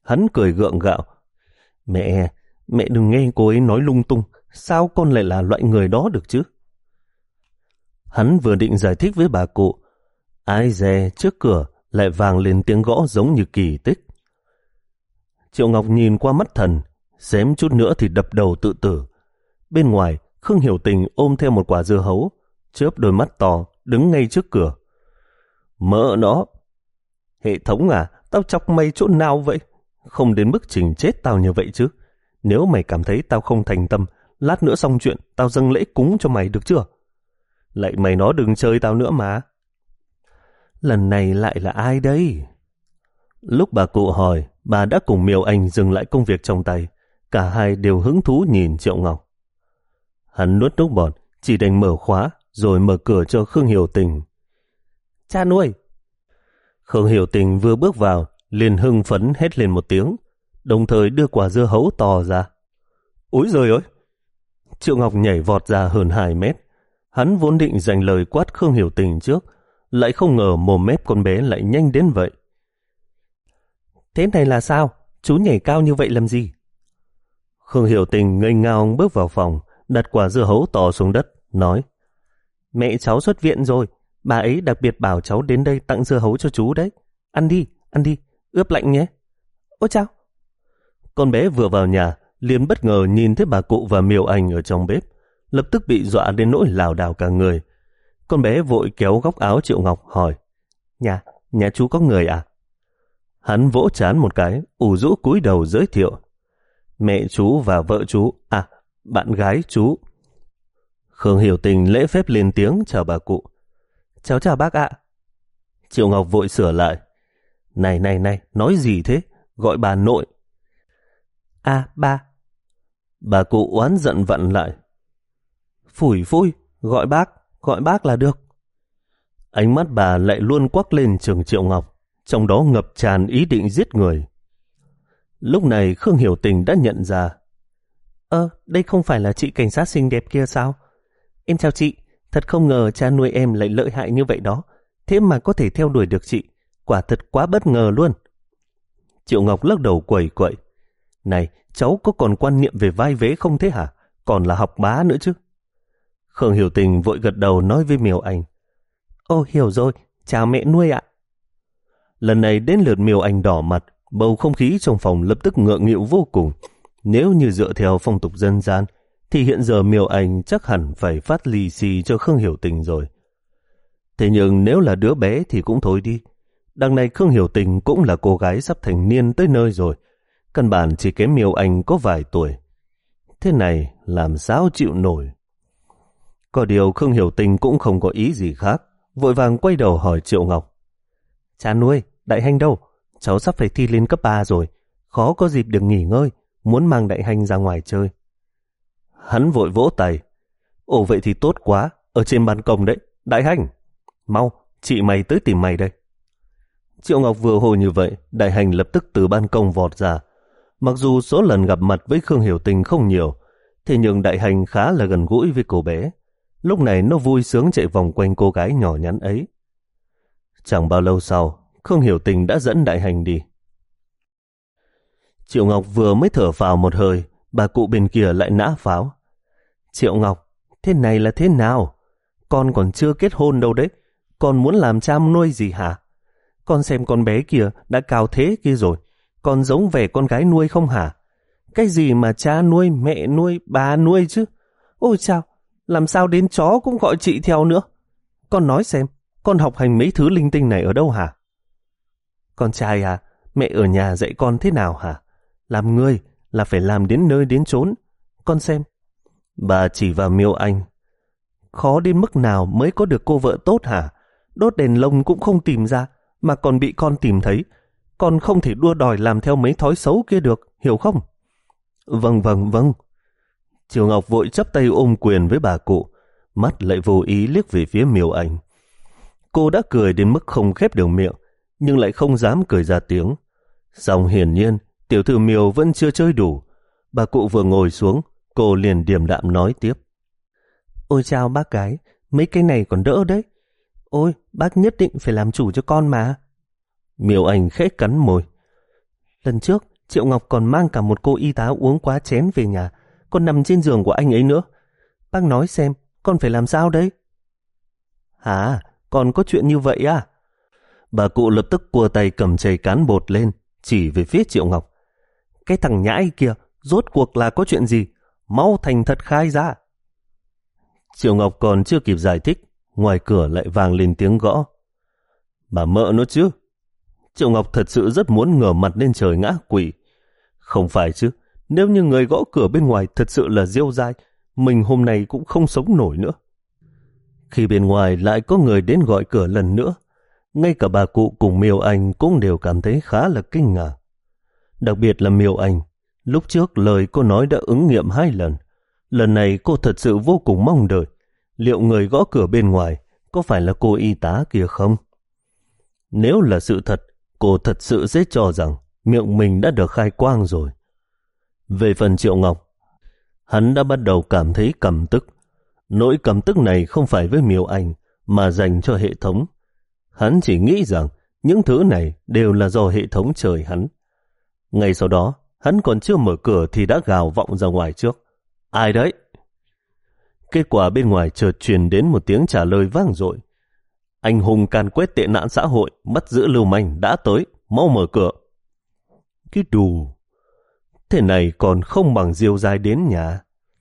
Hắn cười gượng gạo. Mẹ, mẹ đừng nghe cô ấy nói lung tung. Sao con lại là loại người đó được chứ? Hắn vừa định giải thích với bà cụ, ai dè trước cửa lại vang lên tiếng gõ giống như kỳ tích. Triệu Ngọc nhìn qua mắt thần, xém chút nữa thì đập đầu tự tử. Bên ngoài, Khương Hiểu Tình ôm theo một quả dưa hấu, chớp đôi mắt to, đứng ngay trước cửa. Mỡ nó! Hệ thống à, tao chọc mày chỗ nào vậy? Không đến mức trình chết tao như vậy chứ. Nếu mày cảm thấy tao không thành tâm, lát nữa xong chuyện, tao dâng lễ cúng cho mày được chưa? Lại mày nó đừng chơi tao nữa mà. Lần này lại là ai đây? Lúc bà cụ hỏi, bà đã cùng Miêu Anh dừng lại công việc trong tay. Cả hai đều hứng thú nhìn Triệu Ngọc. Hắn nuốt nước bọt, chỉ đành mở khóa, rồi mở cửa cho Khương Hiểu Tình. Cha nuôi! Khương Hiểu Tình vừa bước vào, liền hưng phấn hét lên một tiếng, đồng thời đưa quả dưa hấu to ra. Úi giời ơi! Triệu Ngọc nhảy vọt ra hơn hai mét. Hắn vốn định dành lời quát Khương Hiểu Tình trước, lại không ngờ mồm mép con bé lại nhanh đến vậy. Thế này là sao? Chú nhảy cao như vậy làm gì? Khương Hiểu Tình ngây ngao bước vào phòng, đặt quả dưa hấu to xuống đất, nói: Mẹ cháu xuất viện rồi, bà ấy đặc biệt bảo cháu đến đây tặng dưa hấu cho chú đấy. Ăn đi, ăn đi, ướp lạnh nhé. Ôi chao! Con bé vừa vào nhà, liền bất ngờ nhìn thấy bà cụ và Miêu Anh ở trong bếp, lập tức bị dọa đến nỗi lảo đảo cả người. Con bé vội kéo góc áo Triệu Ngọc hỏi: Nhà, nhà chú có người à? Hắn vỗ trán một cái, ủ rũ cúi đầu giới thiệu: Mẹ chú và vợ chú, à, bạn gái chú. Khương Hiểu Tình lễ phép lên tiếng chào bà cụ. Cháu chào bác ạ. Triệu Ngọc vội sửa lại: Này này này, nói gì thế? Gọi bà nội. À, ba. Bà cụ oán giận vặn lại: Phủi phui, gọi bác, gọi bác là được. Ánh mắt bà lại luôn quắc lên trường Triệu Ngọc, trong đó ngập tràn ý định giết người. Lúc này Khương Hiểu Tình đã nhận ra. Ơ, đây không phải là chị cảnh sát xinh đẹp kia sao? Em chào chị, thật không ngờ cha nuôi em lại lợi hại như vậy đó, thế mà có thể theo đuổi được chị, quả thật quá bất ngờ luôn. Triệu Ngọc lắc đầu quẩy quậy: Này, cháu có còn quan niệm về vai vế không thế hả? Còn là học bá nữa chứ. Khương Hiểu Tình vội gật đầu nói với Miêu Anh: Ô, hiểu rồi, chào mẹ nuôi ạ. Lần này đến lượt Miêu Anh đỏ mặt, bầu không khí trong phòng lập tức ngượng nghịu vô cùng. Nếu như dựa theo phong tục dân gian, thì hiện giờ Miêu Anh chắc hẳn phải phát lì xì cho Khương Hiểu Tình rồi. Thế nhưng nếu là đứa bé thì cũng thôi đi. Đằng này Khương Hiểu Tình cũng là cô gái sắp thành niên tới nơi rồi, căn bản chỉ kém Miêu Anh có vài tuổi. Thế này làm sao chịu nổi. Có điều Khương Hiểu Tình cũng không có ý gì khác, vội vàng quay đầu hỏi Triệu Ngọc: Cha nuôi, Đại Hành đâu? Cháu sắp phải thi lên cấp ba rồi, khó có dịp được nghỉ ngơi, muốn mang Đại Hành ra ngoài chơi. Hắn vội vỗ tay: Ồ, vậy thì tốt quá, ở trên ban công đấy. Đại Hành, mau, chị mày tới tìm mày đây. Triệu Ngọc vừa hô như vậy, Đại Hành lập tức từ ban công vọt ra. Mặc dù số lần gặp mặt với Khương Hiểu Tình không nhiều, thế nhưng Đại Hành khá là gần gũi với cô bé. Lúc này nó vui sướng chạy vòng quanh cô gái nhỏ nhắn ấy. Chẳng bao lâu sau, Khương Hiểu Tình đã dẫn Đại Hành đi. Triệu Ngọc vừa mới thở phào một hơi, bà cụ bên kia lại nã pháo: Triệu Ngọc, thế này là thế nào? Con còn chưa kết hôn đâu đấy, con muốn làm cha nuôi gì hả? Con xem con bé kia đã cao thế kia rồi, con giống vẻ con gái nuôi không hả? Cái gì mà cha nuôi, mẹ nuôi, bà nuôi chứ? Ôi chao, làm sao đến chó cũng gọi chị theo nữa? Con nói xem, con học hành mấy thứ linh tinh này ở đâu hả? Con trai à, mẹ ở nhà dạy con thế nào hả? Làm người là phải làm đến nơi đến chốn. Con xem. Bà chỉ vào Miêu Anh: Khó đến mức nào mới có được cô vợ tốt hả? Đốt đèn lồng cũng không tìm ra, mà còn bị con tìm thấy. Con không thể đua đòi làm theo mấy thói xấu kia được, hiểu không? Vâng vâng vâng. Triệu Ngọc vội chắp tay ôm quyền với bà cụ, mắt lại vô ý liếc về phía Miêu Anh. Cô đã cười đến mức không khép được miệng, nhưng lại không dám cười ra tiếng. Song hiển nhiên, tiểu thư Miêu vẫn chưa chơi đủ. Bà cụ vừa ngồi xuống, cô liền điềm đạm nói tiếp: Ôi chào bác gái, mấy cái này còn đỡ đấy. Ôi, bác nhất định phải làm chủ cho con mà. Miêu Anh khẽ cắn môi: Lần trước, Triệu Ngọc còn mang cả một cô y tá uống quá chén về nhà, còn nằm trên giường của anh ấy nữa. Bác nói xem, con phải làm sao đấy? Hả? Còn có chuyện như vậy à? Bà cụ lập tức cua tay cầm chày cán bột lên, chỉ về phía Triệu Ngọc. Cái thằng nhãi kia, rốt cuộc là có chuyện gì? Mau thành thật khai ra. Triệu Ngọc còn chưa kịp giải thích, ngoài cửa lại vang lên tiếng gõ. Bà mợ nó chứ? Triệu Ngọc thật sự rất muốn ngửa mặt lên trời ngã quỵ. Không phải chứ, nếu như người gõ cửa bên ngoài thật sự là Diêu Giai, mình hôm nay cũng không sống nổi nữa. Khi bên ngoài lại có người đến gọi cửa lần nữa, ngay cả bà cụ cùng Miêu Anh cũng đều cảm thấy khá là kinh ngạc. Đặc biệt là Miêu Anh, lúc trước lời cô nói đã ứng nghiệm hai lần. Lần này cô thật sự vô cùng mong đợi, liệu người gõ cửa bên ngoài có phải là cô y tá kia không? Nếu là sự thật, cô thật sự sẽ cho rằng miệng mình đã được khai quang rồi. Về phần Triệu Ngọc, hắn đã bắt đầu cảm thấy căm tức. Nỗi căm tức này không phải với Miêu Anh mà dành cho hệ thống. Hắn chỉ nghĩ rằng những thứ này đều là do hệ thống trời hắn. Ngay sau đó, hắn còn chưa mở cửa thì đã gào vọng ra ngoài trước. Ai đấy? Kết quả bên ngoài chợt truyền đến một tiếng trả lời vang dội. Anh hùng càn quét tệ nạn xã hội, bắt giữ lưu manh đã tới, mau mở cửa. Cái đù, thế này còn không bằng Diêu Giai đến nhà.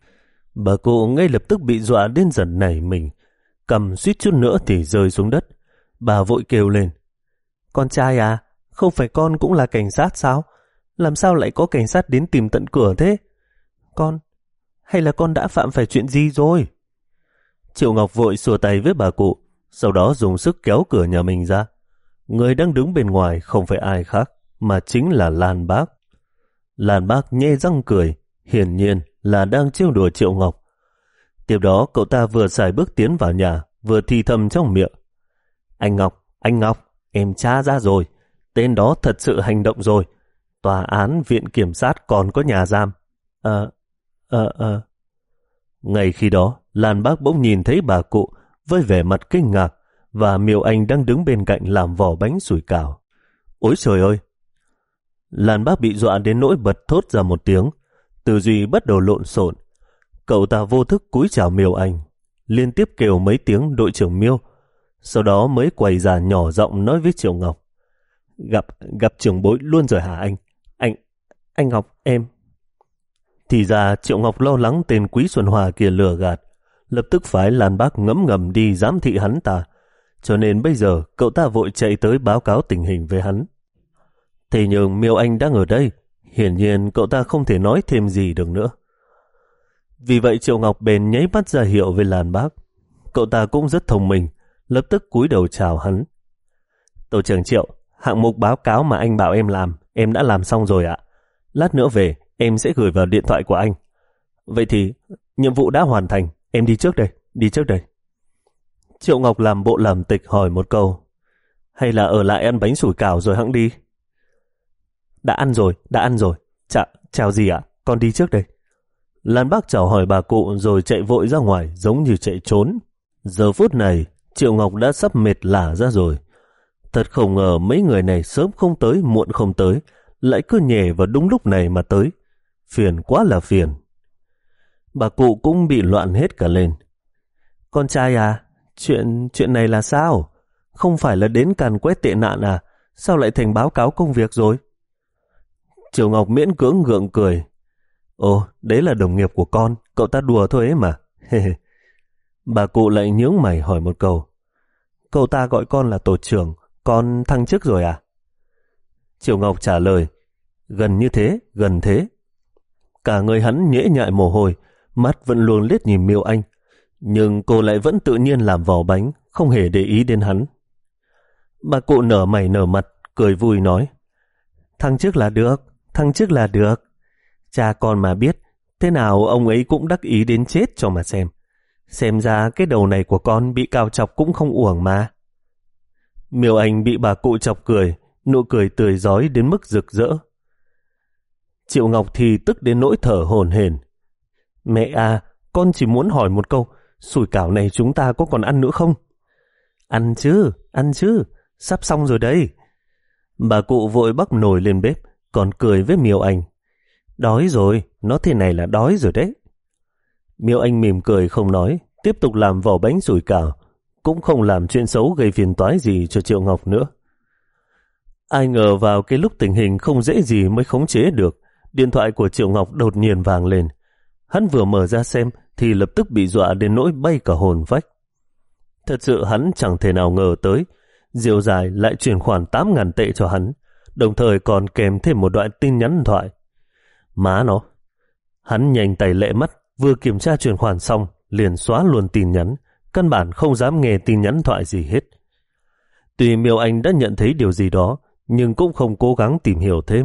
Bà cụ ngay lập tức bị dọa đến giật nảy mình, cầm suýt chút nữa thì rơi xuống đất. Bà vội kêu lên. Con trai à, không phải con cũng là cảnh sát sao? Làm sao lại có cảnh sát đến tìm tận cửa thế? Con, hay là con đã phạm phải chuyện gì rồi? Triệu Ngọc vội xua tay với bà cụ, sau đó dùng sức kéo cửa nhà mình ra. Người đang đứng bên ngoài không phải ai khác, mà chính là Lan Bác. Lan Bác nhe răng cười, hiển nhiên là đang trêu đùa Triệu Ngọc. Tiếp đó cậu ta vừa xài bước tiến vào nhà, vừa thì thầm trong miệng. Anh Ngọc, anh Ngọc, em tra ra rồi. Tên đó thật sự hành động rồi. Tòa án, viện kiểm sát còn có nhà giam. Ờ, ờ, ờ. Ngay khi đó, Lan Bác bỗng nhìn thấy bà cụ với vẻ mặt kinh ngạc và Miêu Anh đang đứng bên cạnh làm vỏ bánh sủi cảo. Ôi trời ơi! Lan Bác bị dọa đến nỗi bật thốt ra một tiếng, tư duy bắt đầu lộn xộn. Cậu ta vô thức cúi chào Miêu Anh, liên tiếp kêu mấy tiếng đội trưởng Miêu, sau đó mới quay ra nhỏ giọng nói với Triệu Ngọc. Gặp, gặp trưởng bối luôn rồi hả anh? Anh, anh Ngọc, em. Thì ra Triệu Ngọc lo lắng tên Quý Xuân Hòa kia lừa gạt, lập tức phái Lan Bác ngấm ngầm đi giám thị hắn ta, cho nên bây giờ cậu ta vội chạy tới báo cáo tình hình với hắn. Thế nhưng Miêu Anh đang ở đây, hiển nhiên cậu ta không thể nói thêm gì được nữa. Vì vậy Triệu Ngọc bèn nháy mắt ra hiệu với Lan Bác. Cậu ta cũng rất thông minh, lập tức cúi đầu chào hắn. Tổ trưởng Triệu, hạng mục báo cáo mà anh bảo em làm, em đã làm xong rồi ạ. Lát nữa về, em sẽ gửi vào điện thoại của anh. Vậy thì, nhiệm vụ đã hoàn thành, em đi trước đây, đi trước đây. Triệu Ngọc làm bộ làm tịch hỏi một câu. Hay là ở lại ăn bánh sủi cảo rồi hẵng đi? Đã ăn rồi, đã ăn rồi. Chà, chào gì ạ? Con đi trước đây. Lan Bác chào hỏi bà cụ rồi chạy vội ra ngoài giống như chạy trốn. Giờ phút này, Triệu Ngọc đã sắp mệt lả ra rồi. Thật không ngờ mấy người này sớm không tới, muộn không tới, lại cứ nhè vào đúng lúc này mà tới. Phiền quá là phiền. Bà cụ cũng bị loạn hết cả lên. Con trai à, chuyện chuyện này là sao? Không phải là đến càn quét tệ nạn à? Sao lại thành báo cáo công việc rồi? Triệu Ngọc miễn cưỡng gượng cười. Ồ, đấy là đồng nghiệp của con, cậu ta đùa thôi ấy mà. Bà cụ lại nhướng mày hỏi một câu. Cậu ta gọi con là tổ trưởng, con thăng chức rồi à? Triệu Ngọc trả lời. Gần như thế, gần thế. Cả người hắn nhễ nhại mồ hôi, mắt vẫn luôn liếc nhìn Miêu Anh. Nhưng cô lại vẫn tự nhiên làm vỏ bánh, không hề để ý đến hắn. Bà cụ nở mày nở mặt, cười vui nói. Thăng chức là được, thăng chức là được. Cha con mà biết, thế nào ông ấy cũng đắc ý đến chết cho mà xem. Xem ra cái đầu này của con bị cào chọc cũng không uổng mà. Miêu Anh bị bà cụ chọc cười, nụ cười tươi rói đến mức rực rỡ. Triệu Ngọc thì tức đến nỗi thở hổn hển. Mẹ à, con chỉ muốn hỏi một câu, sủi cảo này chúng ta có còn ăn nữa không? Ăn chứ, ăn chứ, sắp xong rồi đây. Bà cụ vội bắc nồi lên bếp, còn cười với Miêu Anh. Đói rồi, nó thế này là đói rồi đấy. Miêu Anh mỉm cười không nói, tiếp tục làm vỏ bánh sủi cảo, cũng không làm chuyện xấu gây phiền toái gì cho Triệu Ngọc nữa. Ai ngờ vào cái lúc tình hình không dễ gì mới khống chế được, điện thoại của Triệu Ngọc đột nhiên vang lên. Hắn vừa mở ra xem thì lập tức bị dọa đến nỗi bay cả hồn phách. Thật sự hắn chẳng thể nào ngờ tới, Diệu Dài lại chuyển khoản tám ngàn tệ cho hắn, đồng thời còn kèm thêm một đoạn tin nhắn thoại. Má nó! Hắn nhanh tay lẹ mắt, vừa kiểm tra chuyển khoản xong, liền xóa luôn tin nhắn, căn bản không dám nghe tin nhắn thoại gì hết. Tuy Miêu Anh đã nhận thấy điều gì đó, nhưng cũng không cố gắng tìm hiểu thêm.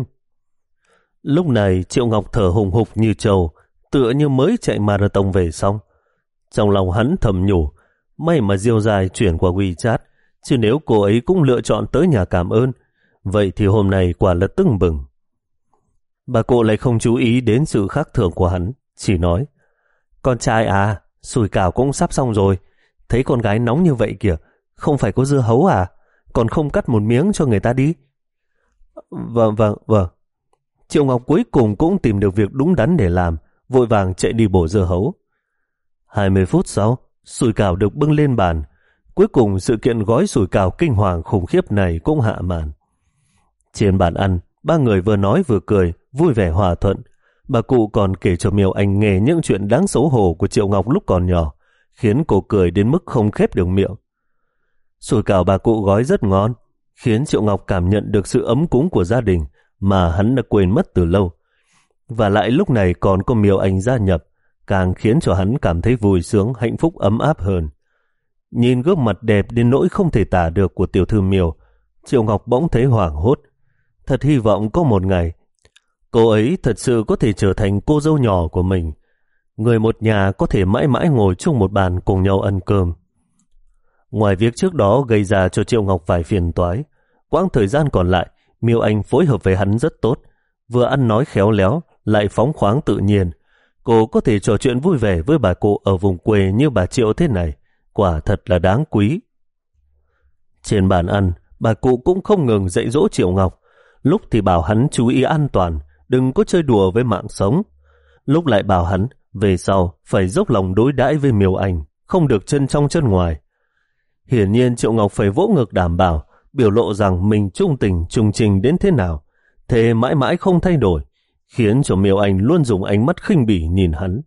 Lúc này Triệu Ngọc thở hùng hục như trâu, tựa như mới chạy marathon về xong. Trong lòng hắn thầm nhủ, may mà Diêu Dài chuyển qua WeChat, chứ nếu cô ấy cũng lựa chọn tới nhà cảm ơn, vậy thì hôm nay quả là tưng bừng. Bà cụ lại không chú ý đến sự khác thường của hắn, chỉ nói, con trai à, sủi cảo cũng sắp xong rồi, thấy con gái nóng như vậy kìa, không phải có dưa hấu à, còn không cắt một miếng cho người ta đi. Vâng, vâng, vâng. Triệu Ngọc cuối cùng cũng tìm được việc đúng đắn để làm, vội vàng chạy đi bổ dưa hấu. hai mươi phút sau, sủi cảo được bưng lên bàn. Cuối cùng sự kiện gói sủi cảo kinh hoàng khủng khiếp này cũng hạ màn. Trên bàn ăn, ba người vừa nói vừa cười, vui vẻ hòa thuận. Bà cụ còn kể cho Miêu Anh nghe những chuyện đáng xấu hổ của Triệu Ngọc lúc còn nhỏ, khiến cô cười đến mức không khép được miệng. Sủi cảo bà cụ gói rất ngon, khiến Triệu Ngọc cảm nhận được sự ấm cúng của gia đình mà hắn đã quên mất từ lâu. Và lại lúc này còn có Miêu Anh gia nhập, càng khiến cho hắn cảm thấy vui sướng, hạnh phúc ấm áp hơn. Nhìn gương mặt đẹp đến nỗi không thể tả được của tiểu thư Miêu, Triệu Ngọc bỗng thấy hoảng hốt. Thật hy vọng có một ngày cô ấy thật sự có thể trở thành cô dâu nhỏ của mình, người một nhà có thể mãi mãi ngồi chung một bàn cùng nhau ăn cơm. Ngoài việc trước đó gây ra cho Triệu Ngọc vài phiền toái, quãng thời gian còn lại Miêu Anh phối hợp với hắn rất tốt, vừa ăn nói khéo léo lại phóng khoáng tự nhiên. Cô có thể trò chuyện vui vẻ với bà cụ ở vùng quê như bà Triệu thế này, quả thật là đáng quý. Trên bàn ăn, bà cụ cũng không ngừng dạy dỗ Triệu Ngọc, lúc thì bảo hắn chú ý an toàn, đừng có chơi đùa với mạng sống, lúc lại bảo hắn về sau phải dốc lòng đối đãi với Miêu Anh, không được chân trong chân ngoài. Hiển nhiên Triệu Ngọc phải vỗ ngực đảm bảo, biểu lộ rằng mình trung tình trung trình đến thế nào, thế mãi mãi không thay đổi, khiến cho Miêu Anh luôn dùng ánh mắt khinh bỉ nhìn hắn.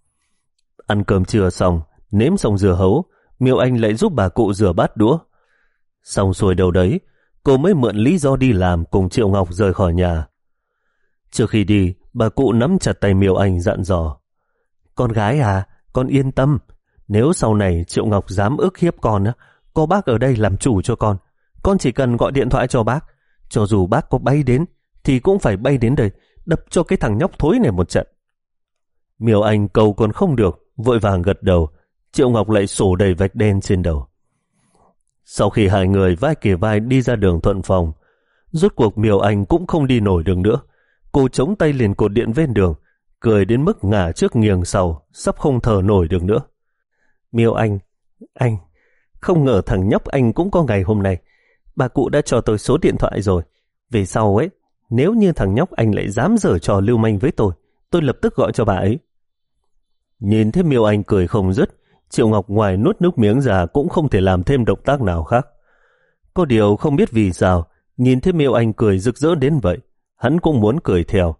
Ăn cơm trưa xong, nếm xong dưa hấu, Miêu Anh lại giúp bà cụ rửa bát đũa. Xong xuôi đâu đấy, cô mới mượn lý do đi làm cùng Triệu Ngọc rời khỏi nhà. Trước khi đi, bà cụ nắm chặt tay Miêu Anh dặn dò, con gái à, con yên tâm, nếu sau này Triệu Ngọc dám ức hiếp con, có bác ở đây làm chủ cho con, con chỉ cần gọi điện thoại cho bác, cho dù bác có bay đến thì cũng phải bay đến đây đập cho cái thằng nhóc thối này một trận. Miêu Anh cầu còn không được, vội vàng gật đầu. Triệu Ngọc lại sổ đầy vạch đen trên đầu. Sau khi hai người vai kề vai đi ra đường Thuận Phòng, rốt cuộc Miêu Anh cũng không đi nổi đường nữa. Cô chống tay liền cột điện ven đường, cười đến mức ngả trước nghiêng sau, sắp không thở nổi được nữa. Miêu Anh, anh, không ngờ thằng nhóc anh cũng có ngày hôm nay. Bà cụ đã cho tôi số điện thoại rồi. Về sau ấy, nếu như thằng nhóc anh lại dám giở trò lưu manh với tôi, tôi lập tức gọi cho bà ấy. Nhìn thấy Miêu Anh cười không dứt, Triệu Ngọc ngoài nuốt nước miếng ra cũng không thể làm thêm động tác nào khác. Có điều không biết vì sao, nhìn thấy Miêu Anh cười rực rỡ đến vậy, hắn cũng muốn cười theo.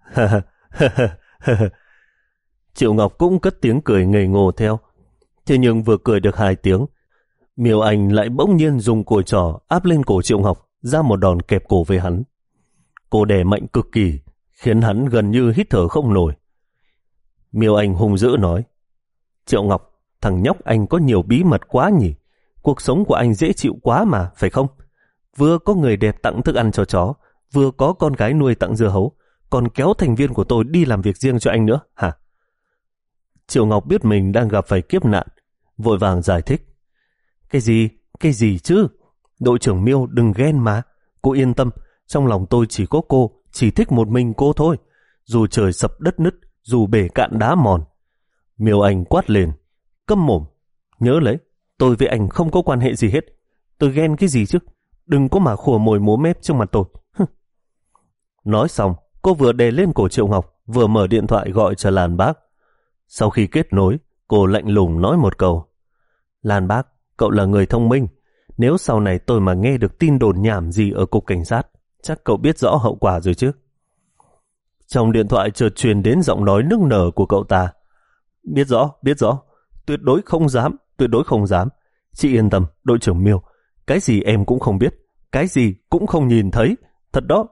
Triệu Ngọc cũng cất tiếng cười ngây ngô theo. Thế nhưng vừa cười được hai tiếng, Miêu Anh lại bỗng nhiên dùng cùi trỏ áp lên cổ Triệu Ngọc, ra một đòn kẹp cổ với hắn. Cô đè mạnh cực kỳ, khiến hắn gần như hít thở không nổi. Miêu Anh hung dữ nói, Triệu Ngọc, thằng nhóc anh có nhiều bí mật quá nhỉ? Cuộc sống của anh dễ chịu quá mà, phải không? Vừa có người đẹp tặng thức ăn cho chó, vừa có con gái nuôi tặng dưa hấu, còn kéo thành viên của tôi đi làm việc riêng cho anh nữa, hả? Triệu Ngọc biết mình đang gặp phải kiếp nạn, vội vàng giải thích. Cái gì? Cái gì chứ? Đội trưởng Miêu đừng ghen mà. Cô yên tâm, trong lòng tôi chỉ có cô, chỉ thích một mình cô thôi. Dù trời sập đất nứt, dù bể cạn đá mòn. Miêu Anh quát lên, câm mồm. Nhớ lấy, tôi với anh không có quan hệ gì hết. Tôi ghen cái gì chứ? Đừng có mà khùa mồi múa mép trước mặt tôi. Nói xong, cô vừa đè lên cổ Triệu Ngọc, vừa mở điện thoại gọi cho Lan Bác. Sau khi kết nối, cô lạnh lùng nói một câu. Lan Bác, cậu là người thông minh. Nếu sau này tôi mà nghe được tin đồn nhảm gì ở cục cảnh sát, chắc cậu biết rõ hậu quả rồi chứ. Trong điện thoại chợt truyền đến giọng nói nức nở của cậu ta. Biết rõ, biết rõ. Tuyệt đối không dám, tuyệt đối không dám. Chị yên tâm, đội trưởng Miêu. Cái gì em cũng không biết, cái gì cũng không nhìn thấy. Thật đó.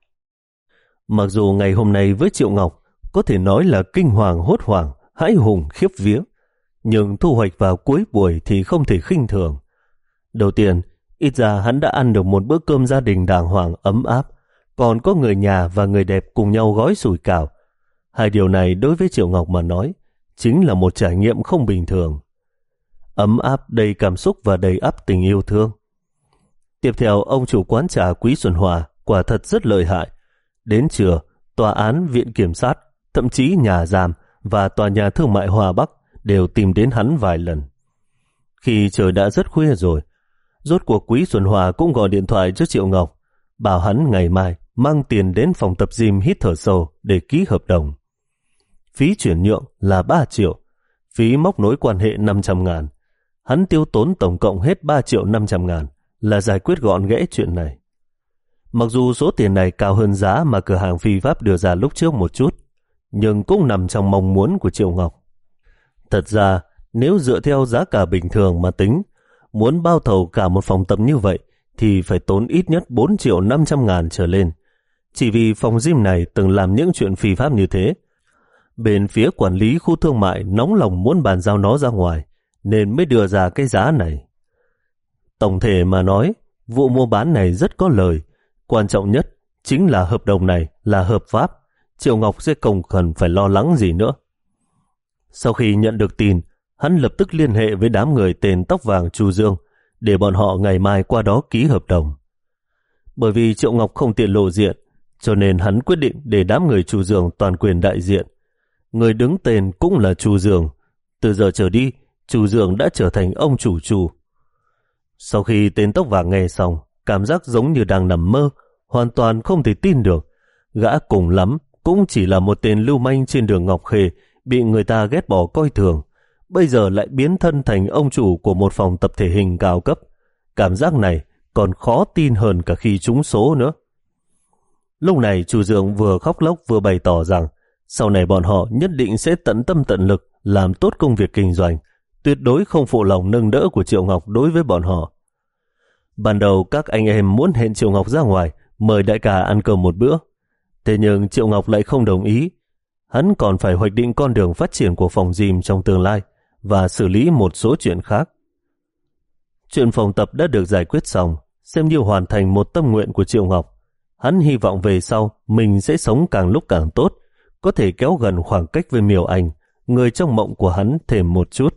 Mặc dù ngày hôm nay với Triệu Ngọc có thể nói là kinh hoàng hốt hoảng, hãi hùng khiếp vía, nhưng thu hoạch vào cuối buổi thì không thể khinh thường. Đầu tiên, ít ra hắn đã ăn được một bữa cơm gia đình đàng hoàng ấm áp, còn có người nhà và người đẹp cùng nhau gói sủi cảo. Hai điều này đối với Triệu Ngọc mà nói chính là một trải nghiệm không bình thường. Ấm áp, đầy cảm xúc và đầy ắp tình yêu thương. Tiếp theo, ông chủ quán trà Quý Xuân Hòa quả thật rất lợi hại. Đến trưa, tòa án, viện kiểm sát, thậm chí nhà giam và tòa nhà thương mại Hòa Bắc đều tìm đến hắn vài lần. Khi trời đã rất khuya rồi, rốt cuộc Quý Xuân Hòa cũng gọi điện thoại cho Triệu Ngọc, bảo hắn ngày mai mang tiền đến phòng tập gym hít thở sâu để ký hợp đồng. Phí chuyển nhượng là ba triệu, phí móc nối quan hệ năm trăm ngàn. Hắn tiêu tốn tổng cộng hết ba triệu năm trăm ngàn là giải quyết gọn ghẽ chuyện này. Mặc dù số tiền này cao hơn giá mà cửa hàng phi pháp đưa ra lúc trước một chút, nhưng cũng nằm trong mong muốn của Triệu Ngọc. Thật ra, nếu dựa theo giá cả bình thường mà tính, muốn bao thầu cả một phòng tập như vậy thì phải tốn ít nhất bốn triệu năm trăm ngàn trở lên. Chỉ vì phòng gym này từng làm những chuyện phi pháp như thế, bên phía quản lý khu thương mại nóng lòng muốn bàn giao nó ra ngoài, nên mới đưa ra cái giá này. Tổng thể mà nói, vụ mua bán này rất có lời. Quan trọng nhất chính là hợp đồng này là hợp pháp. Triệu Ngọc sẽ không cần phải lo lắng gì nữa. Sau khi nhận được tin, hắn lập tức liên hệ với đám người tên tóc vàng Chu Dương để bọn họ ngày mai qua đó ký hợp đồng. Bởi vì Triệu Ngọc không tiện lộ diện, cho nên hắn quyết định để đám người Chu Dương toàn quyền đại diện. Người đứng tên cũng là Chu Dương. Từ giờ trở đi, Chu Dương đã trở thành ông chủ Chu. Sau khi tên tóc vàng nghe xong, cảm giác giống như đang nằm mơ, hoàn toàn không thể tin được. Gã cùng lắm cũng chỉ là một tên lưu manh trên đường Ngọc Khê, bị người ta ghét bỏ coi thường, bây giờ lại biến thân thành ông chủ của một phòng tập thể hình cao cấp. Cảm giác này còn khó tin hơn cả khi trúng số nữa. Lúc này Chu Dương vừa khóc lóc vừa bày tỏ rằng sau này bọn họ nhất định sẽ tận tâm tận lực làm tốt công việc kinh doanh, tuyệt đối không phụ lòng nâng đỡ của Triệu Ngọc đối với bọn họ. Ban đầu các anh em muốn hẹn Triệu Ngọc ra ngoài mời đại ca ăn cơm một bữa, thế nhưng Triệu Ngọc lại không đồng ý. Hắn còn phải hoạch định con đường phát triển của phòng gym trong tương lai và xử lý một số chuyện khác. Chuyện phòng tập đã được giải quyết xong, xem như hoàn thành một tâm nguyện của Triệu Ngọc. Hắn hy vọng về sau mình sẽ sống càng lúc càng tốt, có thể kéo gần khoảng cách với Miêu Anh, người trong mộng của hắn thêm một chút.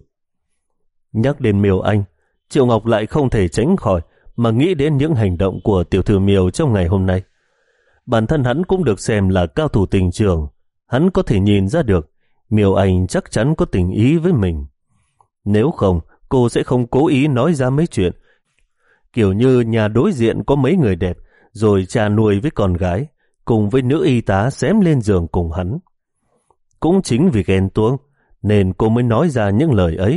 Nhắc đến Miêu Anh, Triệu Ngọc lại không thể tránh khỏi mà nghĩ đến những hành động của tiểu thư Miêu trong ngày hôm nay. Bản thân hắn cũng được xem là cao thủ tình trường, hắn có thể nhìn ra được Miêu Anh chắc chắn có tình ý với mình. Nếu không, cô sẽ không cố ý nói ra mấy chuyện kiểu như nhà đối diện có mấy người đẹp, rồi cha nuôi với con gái, cùng với nữ y tá xém lên giường cùng hắn. Cũng chính vì ghen tuông nên cô mới nói ra những lời ấy.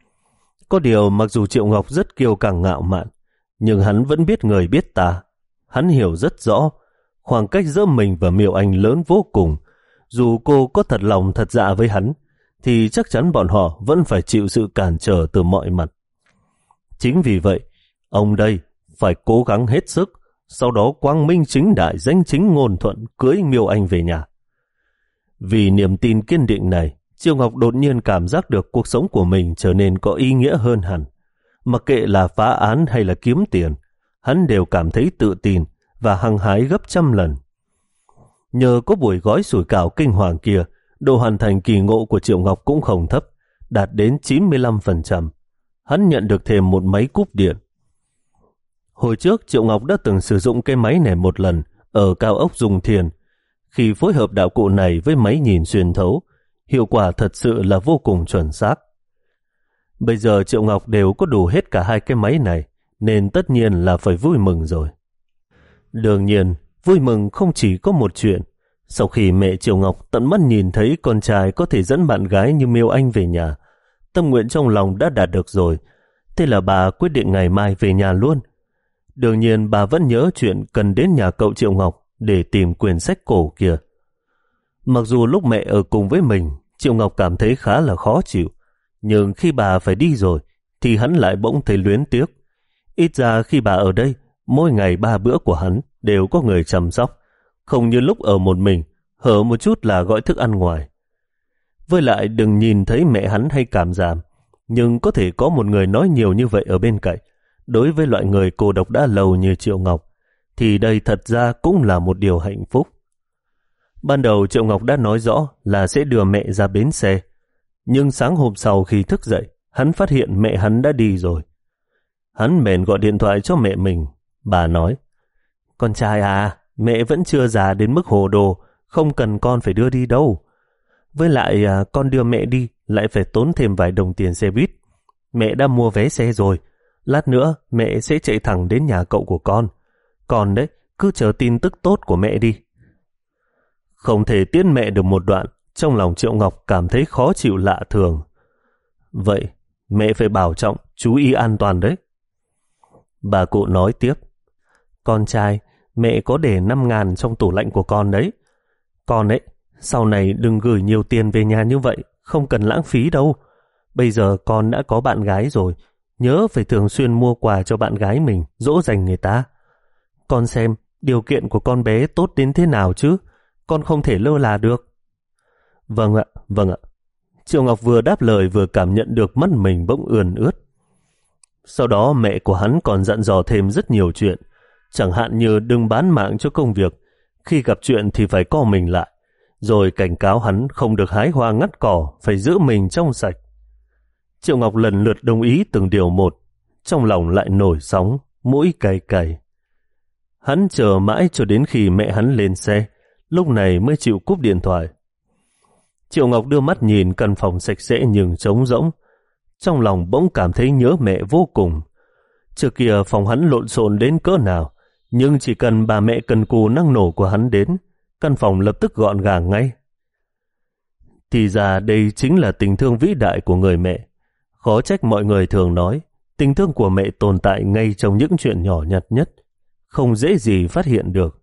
Có điều mặc dù Triệu Ngọc rất kiêu căng ngạo mạn, nhưng hắn vẫn biết người biết ta. Hắn hiểu rất rõ khoảng cách giữa mình và Miêu Anh lớn vô cùng. Dù cô có thật lòng thật dạ với hắn, thì chắc chắn bọn họ vẫn phải chịu sự cản trở từ mọi mặt. Chính vì vậy, ông đây phải cố gắng hết sức, sau đó quang minh chính đại danh chính ngôn thuận cưới Miêu Anh về nhà. Vì niềm tin kiên định này, Triệu Ngọc đột nhiên cảm giác được cuộc sống của mình trở nên có ý nghĩa hơn hẳn. Mặc kệ là phá án hay là kiếm tiền, hắn đều cảm thấy tự tin và hăng hái gấp trăm lần. Nhờ có buổi gói sủi cảo kinh hoàng kia, độ hoàn thành kỳ ngộ của Triệu Ngọc cũng không thấp, đạt đến chín mươi lăm phần trăm. Hắn nhận được thêm một máy cúp điện. Hồi trước Triệu Ngọc đã từng sử dụng cái máy này một lần ở cao ốc Dung Thiên. Khi phối hợp đạo cụ này với máy nhìn xuyên thấu, hiệu quả thật sự là vô cùng chuẩn xác. Bây giờ Triệu Ngọc đều có đủ hết cả hai cái máy này, nên tất nhiên là phải vui mừng rồi. Đương nhiên, Vui mừng không chỉ có một chuyện. Sau khi mẹ Triệu Ngọc tận mắt nhìn thấy con trai có thể dẫn bạn gái như Miêu Anh về nhà, tâm nguyện trong lòng đã đạt được rồi. Thế là bà quyết định ngày mai về nhà luôn. Đương nhiên bà vẫn nhớ chuyện cần đến nhà cậu Triệu Ngọc để tìm quyển sách cổ kia. Mặc dù lúc mẹ ở cùng với mình, Triệu Ngọc cảm thấy khá là khó chịu, nhưng khi bà phải đi rồi thì hắn lại bỗng thấy luyến tiếc. Ít ra khi bà ở đây, mỗi ngày ba bữa của hắn đều có người chăm sóc, không như lúc ở một mình, hở một chút là gọi thức ăn ngoài. Với lại đừng nhìn thấy mẹ hắn hay cảm giảm, nhưng có thể có một người nói nhiều như vậy ở bên cạnh. Đối với loại người cô độc đã lâu như Triệu Ngọc, thì đây thật ra cũng là một điều hạnh phúc. Ban đầu Triệu Ngọc đã nói rõ là sẽ đưa mẹ ra bến xe, nhưng sáng hôm sau khi thức dậy, hắn phát hiện mẹ hắn đã đi rồi. Hắn bèn gọi điện thoại cho mẹ mình. Bà nói, con trai à, mẹ vẫn chưa già đến mức hồ đồ, không cần con phải đưa đi đâu. Với lại à, con đưa mẹ đi lại phải tốn thêm vài đồng tiền xe buýt. Mẹ đã mua vé xe rồi, lát nữa mẹ sẽ chạy thẳng đến nhà cậu của con. Còn đấy, cứ chờ tin tức tốt của mẹ đi. Không thể tiễn mẹ được một đoạn, trong lòng Triệu Ngọc cảm thấy khó chịu lạ thường. Vậy, mẹ phải bảo trọng, chú ý an toàn đấy. Bà cụ nói tiếp, con trai, mẹ có để năm ngàn trong tủ lạnh của con đấy. Con ấy, sau này đừng gửi nhiều tiền về nhà như vậy, không cần lãng phí đâu. Bây giờ con đã có bạn gái rồi, nhớ phải thường xuyên mua quà cho bạn gái mình, dỗ dành người ta. Con xem, điều kiện của con bé tốt đến thế nào chứ, con không thể lơ là được. Vâng ạ, vâng ạ. Triệu Ngọc vừa đáp lời vừa cảm nhận được mắt mình bỗng ươn ướt. Sau đó mẹ của hắn còn dặn dò thêm rất nhiều chuyện, chẳng hạn như đừng bán mạng cho công việc, khi gặp chuyện thì phải co mình lại, rồi cảnh cáo hắn không được hái hoa ngắt cỏ, phải giữ mình trong sạch. Triệu Ngọc lần lượt đồng ý từng điều một, trong lòng lại nổi sóng, mũi cay cay. Hắn chờ mãi cho đến khi mẹ hắn lên xe, lúc này mới chịu cúp điện thoại. Triệu Ngọc đưa mắt nhìn căn phòng sạch sẽ nhưng trống rỗng, trong lòng bỗng cảm thấy nhớ mẹ vô cùng. Trước kia phòng hắn lộn xộn đến cỡ nào, nhưng chỉ cần bà mẹ cần cù năng nổ của hắn đến, căn phòng lập tức gọn gàng ngay. Thì ra đây chính là tình thương vĩ đại của người mẹ. Khó trách mọi người thường nói, tình thương của mẹ tồn tại ngay trong những chuyện nhỏ nhặt nhất, không dễ gì phát hiện được.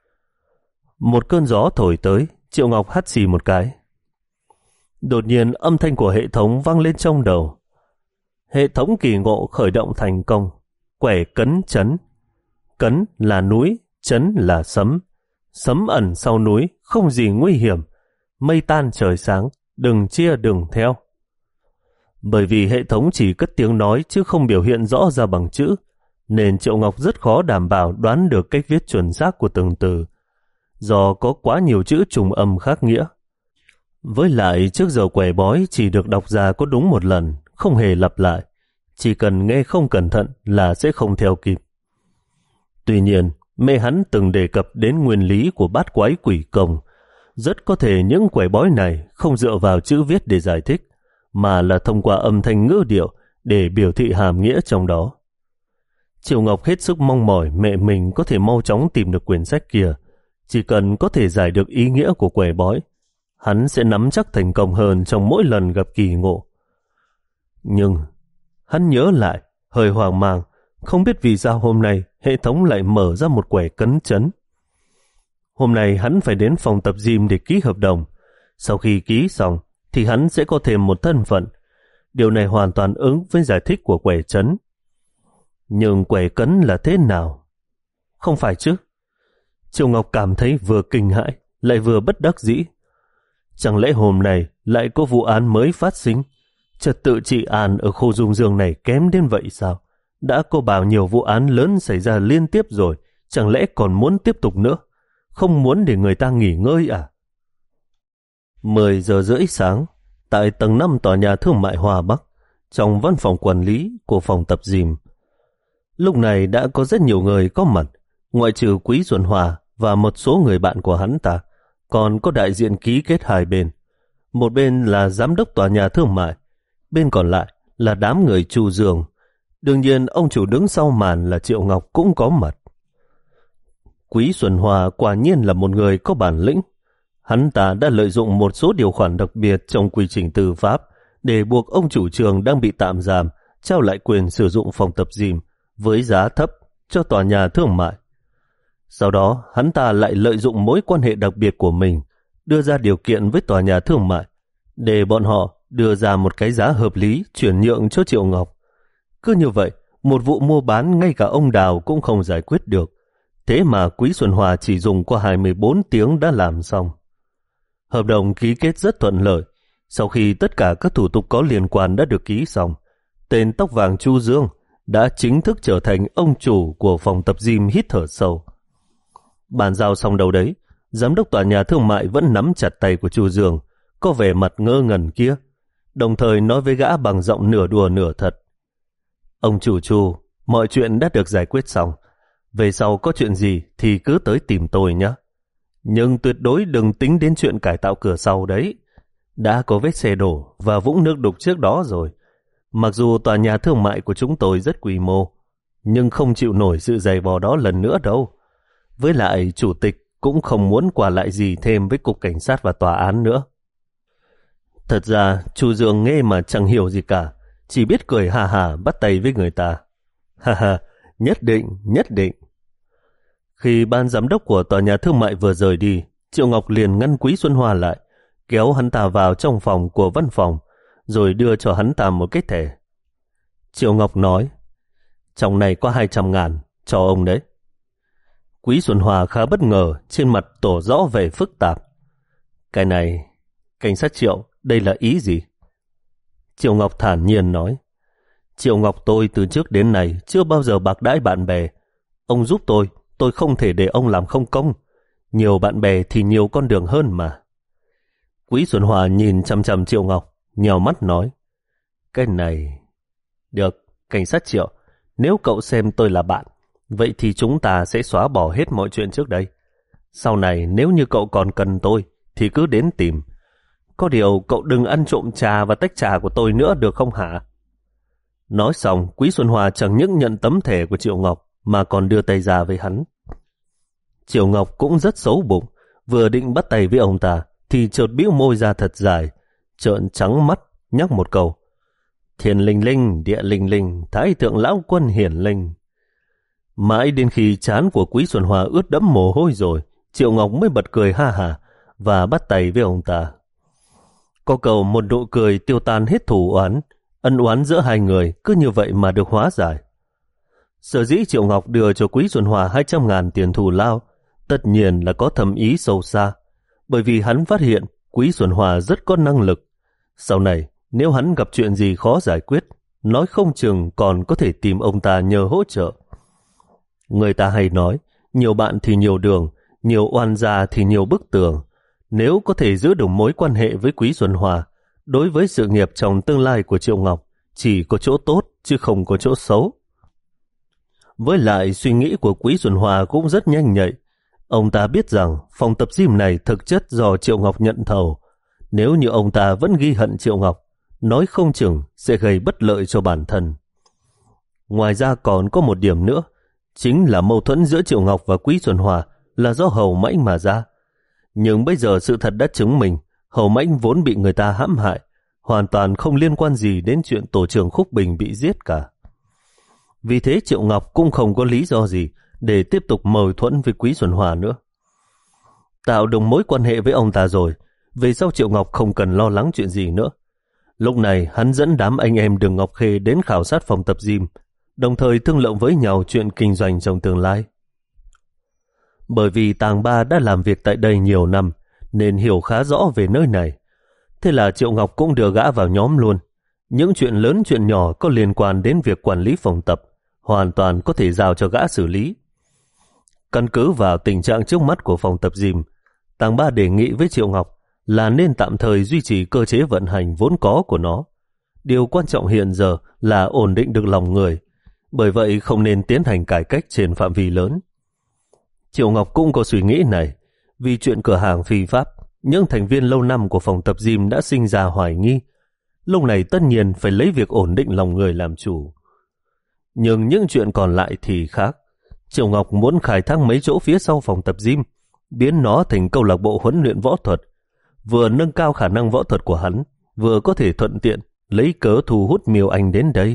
Một cơn gió thổi tới, Triệu Ngọc hắt xì một cái. Đột nhiên âm thanh của hệ thống vang lên trong đầu. Hệ thống kỳ ngộ khởi động thành công. Quẻ cấn chấn. Cấn là núi, chấn là sấm. Sấm ẩn sau núi, không gì nguy hiểm. Mây tan trời sáng, đừng chia đừng theo. Bởi vì hệ thống chỉ cất tiếng nói chứ không biểu hiện rõ ra bằng chữ, nên Triệu Ngọc rất khó đảm bảo đoán được cách viết chuẩn xác của từng từ, do có quá nhiều chữ trùng âm khác nghĩa. Với lại trước giờ quẻ bói chỉ được đọc ra có đúng một lần, không hề lặp lại. Chỉ cần nghe không cẩn thận là sẽ không theo kịp. Tuy nhiên, mẹ hắn từng đề cập đến nguyên lý của bát quái quỷ công. Rất có thể những quẻ bói này không dựa vào chữ viết để giải thích, mà là thông qua âm thanh ngữ điệu để biểu thị hàm nghĩa trong đó. Triệu Ngọc hết sức mong mỏi mẹ mình có thể mau chóng tìm được quyển sách kia. Chỉ cần có thể giải được ý nghĩa của quẻ bói, hắn sẽ nắm chắc thành công hơn trong mỗi lần gặp kỳ ngộ. Nhưng hắn nhớ lại, hơi hoang mang, không biết vì sao hôm nay hệ thống lại mở ra một quẻ cấn chấn. Hôm nay hắn phải đến phòng tập gym để ký hợp đồng. Sau khi ký xong thì hắn sẽ có thêm một thân phận. Điều này hoàn toàn ứng với giải thích của quẻ chấn. Nhưng quẻ cấn là thế nào? Không phải chứ? Triệu Ngọc cảm thấy vừa kinh hãi lại vừa bất đắc dĩ. Chẳng lẽ hôm nay lại có vụ án mới phát sinh? Trật tự trị an ở khu Dung Dương này kém đến vậy sao? Đã có bao nhiêu vụ án lớn xảy ra liên tiếp rồi, chẳng lẽ còn muốn tiếp tục nữa? Không muốn để người ta nghỉ ngơi à? mười giờ rưỡi sáng, tại tầng năm tòa nhà thương mại Hòa Bắc, trong văn phòng quản lý của phòng tập gym. Lúc này đã có rất nhiều người có mặt, ngoại trừ Quý Duẩn Hòa và một số người bạn của hắn ta, còn có đại diện ký kết hai bên. Một bên là giám đốc tòa nhà thương mại, bên còn lại là đám người Chu Dương. Đương nhiên ông chủ đứng sau màn là Triệu Ngọc cũng có mặt. Quý Xuân Hòa quả nhiên là một người có bản lĩnh. Hắn ta đã lợi dụng một số điều khoản đặc biệt trong quy trình tư pháp để buộc ông chủ trường đang bị tạm giam trao lại quyền sử dụng phòng tập gym với giá thấp cho tòa nhà thương mại. Sau đó, hắn ta lại lợi dụng mối quan hệ đặc biệt của mình đưa ra điều kiện với tòa nhà thương mại để bọn họ đưa ra một cái giá hợp lý chuyển nhượng cho Triệu Ngọc. Cứ như vậy, một vụ mua bán ngay cả ông Đào cũng không giải quyết được. Thế mà Quý Xuân Hòa chỉ dùng qua hai mươi bốn tiếng đã làm xong. Hợp đồng ký kết rất thuận lợi. Sau khi tất cả các thủ tục có liên quan đã được ký xong, tên tóc vàng Chu Dương đã chính thức trở thành ông chủ của phòng tập gym hít thở sâu. Bàn giao xong đầu đấy, giám đốc tòa nhà thương mại vẫn nắm chặt tay của Chu Dương, có vẻ mặt ngơ ngẩn kia, đồng thời nói với gã bằng giọng nửa đùa nửa thật. Ông chủ Chu, mọi chuyện đã được giải quyết xong. Về sau có chuyện gì thì cứ tới tìm tôi nhé. Nhưng tuyệt đối đừng tính đến chuyện cải tạo cửa sau đấy. Đã có vết xe đổ và vũng nước đục trước đó rồi. Mặc dù tòa nhà thương mại của chúng tôi rất quy mô, nhưng không chịu nổi sự dày vò đó lần nữa đâu. Với lại chủ tịch cũng không muốn qua lại gì thêm với cục cảnh sát và tòa án nữa. Thật ra Chu Dương nghe mà chẳng hiểu gì cả, chỉ biết cười hà hà bắt tay với người ta. Ha ha, nhất định, nhất định. Khi ban giám đốc của tòa nhà thương mại vừa rời đi, Triệu Ngọc liền ngăn Quý Xuân Hòa lại, kéo hắn ta vào trong phòng của văn phòng, rồi đưa cho hắn ta một cái thẻ. Triệu Ngọc nói, trong này có hai trăm ngàn, cho ông đấy. Quý Xuân Hòa khá bất ngờ, trên mặt tỏ rõ vẻ phức tạp. Cái này, cảnh sát Triệu, đây là ý gì? Triệu Ngọc thản nhiên nói, Triệu Ngọc tôi từ trước đến nay chưa bao giờ bạc đãi bạn bè. Ông giúp tôi, tôi không thể để ông làm không công. Nhiều bạn bè thì nhiều con đường hơn mà. Quý Xuân Hòa nhìn chằm chằm Triệu Ngọc, nhèo mắt nói, cái này... Được, cảnh sát Triệu, nếu cậu xem tôi là bạn, vậy thì chúng ta sẽ xóa bỏ hết mọi chuyện trước đây. Sau này nếu như cậu còn cần tôi, thì cứ đến tìm. Có điều cậu đừng ăn trộm trà và tách trà của tôi nữa được không hả? Nói xong, Quý Xuân Hòa chẳng những nhận tấm thẻ của Triệu Ngọc mà còn đưa tay ra với hắn. Triệu Ngọc cũng rất xấu bụng, vừa định bắt tay với ông ta thì chợt bĩu môi ra thật dài, trợn trắng mắt nhắc một câu: Thiên linh linh, địa linh linh, thái thượng lão quân hiển linh. Mãi đến khi trán của Quý Xuân Hòa ướt đẫm mồ hôi rồi, Triệu Ngọc mới bật cười ha hả và bắt tay với ông ta. Có cầu một nụ cười tiêu tan hết thù oán, ân oán giữa hai người cứ như vậy mà được hóa giải. Sở dĩ Triệu Ngọc đưa cho Quý Xuân Hòa hai trăm ngàn tiền thù lao, tất nhiên là có thâm ý sâu xa, bởi vì hắn phát hiện Quý Xuân Hòa rất có năng lực. Sau này, nếu hắn gặp chuyện gì khó giải quyết, nói không chừng còn có thể tìm ông ta nhờ hỗ trợ. Người ta hay nói, nhiều bạn thì nhiều đường, nhiều oan gia thì nhiều bức tường. Nếu có thể giữ được mối quan hệ với Quý Xuân Hòa, đối với sự nghiệp trong tương lai của Triệu Ngọc chỉ có chỗ tốt chứ không có chỗ xấu. Với lại suy nghĩ của Quý Xuân Hòa cũng rất nhanh nhạy. Ông ta biết rằng phòng tập gym này thực chất do Triệu Ngọc nhận thầu. Nếu như ông ta vẫn ghi hận Triệu Ngọc, nói không chừng sẽ gây bất lợi cho bản thân. Ngoài ra còn có một điểm nữa, chính là mâu thuẫn giữa Triệu Ngọc và Quý Xuân Hòa là do Hầu Mãnh mà ra. Nhưng bây giờ sự thật đã chứng minh Hầu Mãnh vốn bị người ta hãm hại, hoàn toàn không liên quan gì đến chuyện tổ trưởng Khúc Bình bị giết cả. Vì thế Triệu Ngọc cũng không có lý do gì để tiếp tục mâu thuẫn với Quý Xuân Hòa nữa. Tạo được mối quan hệ với ông ta rồi, về sau Triệu Ngọc không cần lo lắng chuyện gì nữa. Lúc này hắn dẫn đám anh em Đường Ngọc Khê đến khảo sát phòng tập gym, đồng thời thương lượng với nhau chuyện kinh doanh trong tương lai. Bởi vì Tàng Ba đã làm việc tại đây nhiều năm nên hiểu khá rõ về nơi này. Thế là Triệu Ngọc cũng đưa gã vào nhóm luôn. Những chuyện lớn chuyện nhỏ có liên quan đến việc quản lý phòng tập hoàn toàn có thể giao cho gã xử lý. Căn cứ vào tình trạng trước mắt của phòng tập gym, Tàng Ba đề nghị với Triệu Ngọc là nên tạm thời duy trì cơ chế vận hành vốn có của nó. Điều quan trọng hiện giờ là ổn định được lòng người, bởi vậy không nên tiến hành cải cách trên phạm vi lớn. Triệu Ngọc cũng có suy nghĩ này, vì chuyện cửa hàng phi pháp, những thành viên lâu năm của phòng tập gym đã sinh ra hoài nghi. Lúc này tất nhiên phải lấy việc ổn định lòng người làm chủ. Nhưng những chuyện còn lại thì khác. Triệu Ngọc muốn khai thác mấy chỗ phía sau phòng tập gym, biến nó thành câu lạc bộ huấn luyện võ thuật, vừa nâng cao khả năng võ thuật của hắn, vừa có thể thuận tiện lấy cớ thu hút Miêu Anh đến đây.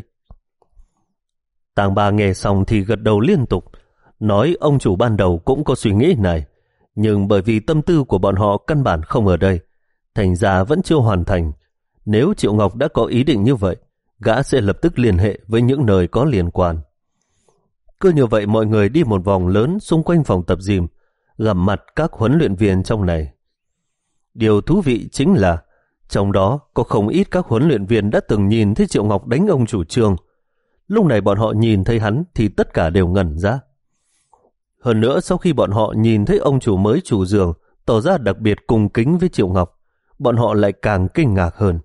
Tàng Ba nghe xong thì gật đầu liên tục, nói ông chủ ban đầu cũng có suy nghĩ này, nhưng bởi vì tâm tư của bọn họ căn bản không ở đây, thành ra vẫn chưa hoàn thành. Nếu Triệu Ngọc đã có ý định như vậy, gã sẽ lập tức liên hệ với những nơi có liên quan. Cứ như vậy mọi người đi một vòng lớn xung quanh phòng tập gym, gặp mặt các huấn luyện viên trong này. Điều thú vị chính là trong đó có không ít các huấn luyện viên đã từng nhìn thấy Triệu Ngọc đánh ông chủ Trương. Lúc này bọn họ nhìn thấy hắn thì tất cả đều ngẩn ra. Hơn nữa sau khi bọn họ nhìn thấy ông chủ mới chủ giường tỏ ra đặc biệt cung kính với Triệu Ngọc, bọn họ lại càng kinh ngạc hơn.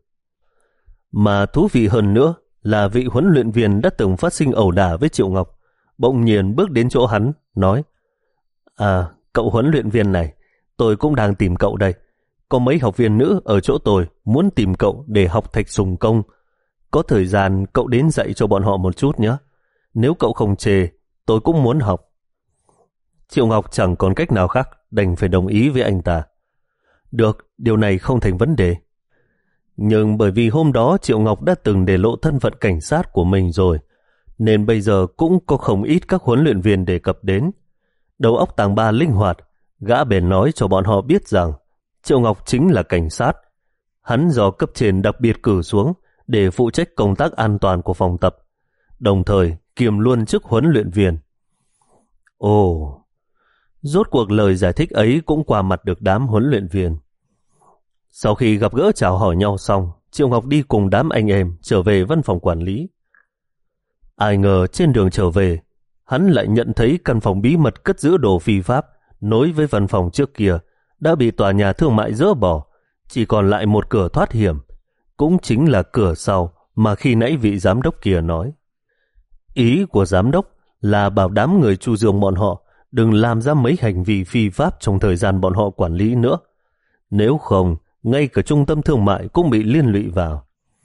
Mà thú vị hơn nữa là vị huấn luyện viên đã từng phát sinh ẩu đả với Triệu Ngọc bỗng nhiên bước đến chỗ hắn, nói: À, cậu huấn luyện viên này, tôi cũng đang tìm cậu đây. Có mấy học viên nữ ở chỗ tôi muốn tìm cậu để học thạch sùng công. Có thời gian cậu đến dạy cho bọn họ một chút nhé. Nếu cậu không chê, tôi cũng muốn học. Triệu Ngọc chẳng còn cách nào khác, đành phải đồng ý với anh ta. Được, điều này không thành vấn đề. Nhưng bởi vì hôm đó Triệu Ngọc đã từng để lộ thân phận cảnh sát của mình rồi, nên bây giờ cũng có không ít các huấn luyện viên đề cập đến. Đầu óc Tàng Ba linh hoạt, gã bèn nói cho bọn họ biết rằng Triệu Ngọc chính là cảnh sát. Hắn do cấp trên đặc biệt cử xuống để phụ trách công tác an toàn của phòng tập, đồng thời kiêm luôn chức huấn luyện viên. Ồ, rốt cuộc lời giải thích ấy cũng qua mặt được đám huấn luyện viên. Sau khi gặp gỡ chào hỏi nhau xong, Triệu Ngọc đi cùng đám anh em trở về văn phòng quản lý. Ai ngờ trên đường trở về, hắn lại nhận thấy căn phòng bí mật cất giữ đồ phi pháp nối với văn phòng trước kia đã bị tòa nhà thương mại dỡ bỏ, chỉ còn lại một cửa thoát hiểm, cũng chính là cửa sau mà khi nãy vị giám đốc kia nói. Ý của giám đốc là bảo đám người Chu Dương bọn họ đừng làm ra mấy hành vi phi pháp trong thời gian bọn họ quản lý nữa. Nếu không, ngay cả trung tâm thương mại cũng bị liên lụy vào.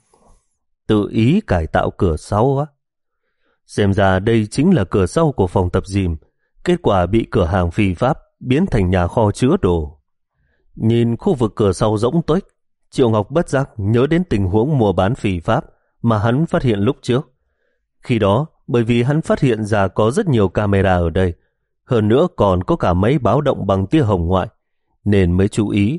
Tự ý cải tạo cửa sau á. Xem ra đây chính là cửa sau của phòng tập gym, kết quả bị cửa hàng phi pháp biến thành nhà kho chứa đồ. Nhìn khu vực cửa sau rỗng tuếch, Triệu Ngọc bất giác nhớ đến tình huống mua bán phi pháp mà hắn phát hiện lúc trước. Khi đó, bởi vì hắn phát hiện ra có rất nhiều camera ở đây, hơn nữa còn có cả máy báo động bằng tia hồng ngoại, nên mới chú ý.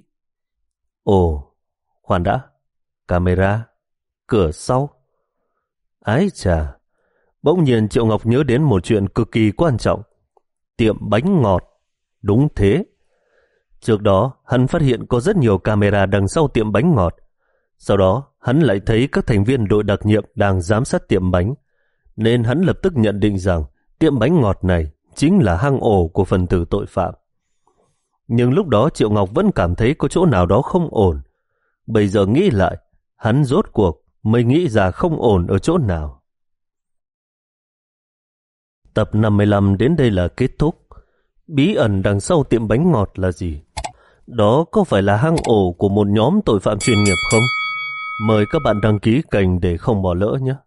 Ồ, khoan đã, camera, cửa sau. Ái chà, bỗng nhiên Triệu Ngọc nhớ đến một chuyện cực kỳ quan trọng. Tiệm bánh ngọt. Đúng thế. Trước đó, hắn phát hiện có rất nhiều camera đằng sau tiệm bánh ngọt. Sau đó, hắn lại thấy các thành viên đội đặc nhiệm đang giám sát tiệm bánh, nên hắn lập tức nhận định rằng tiệm bánh ngọt này chính là hang ổ của phần tử tội phạm. Nhưng lúc đó Triệu Ngọc vẫn cảm thấy có chỗ nào đó không ổn. Bây giờ nghĩ lại, hắn rốt cuộc mới nghĩ ra không ổn ở chỗ nào. Tập năm mươi lăm đến đây là kết thúc. Bí ẩn đằng sau tiệm bánh ngọt là gì? Đó có phải là hang ổ của một nhóm tội phạm chuyên nghiệp không? Mời các bạn đăng ký kênh để không bỏ lỡ nhé.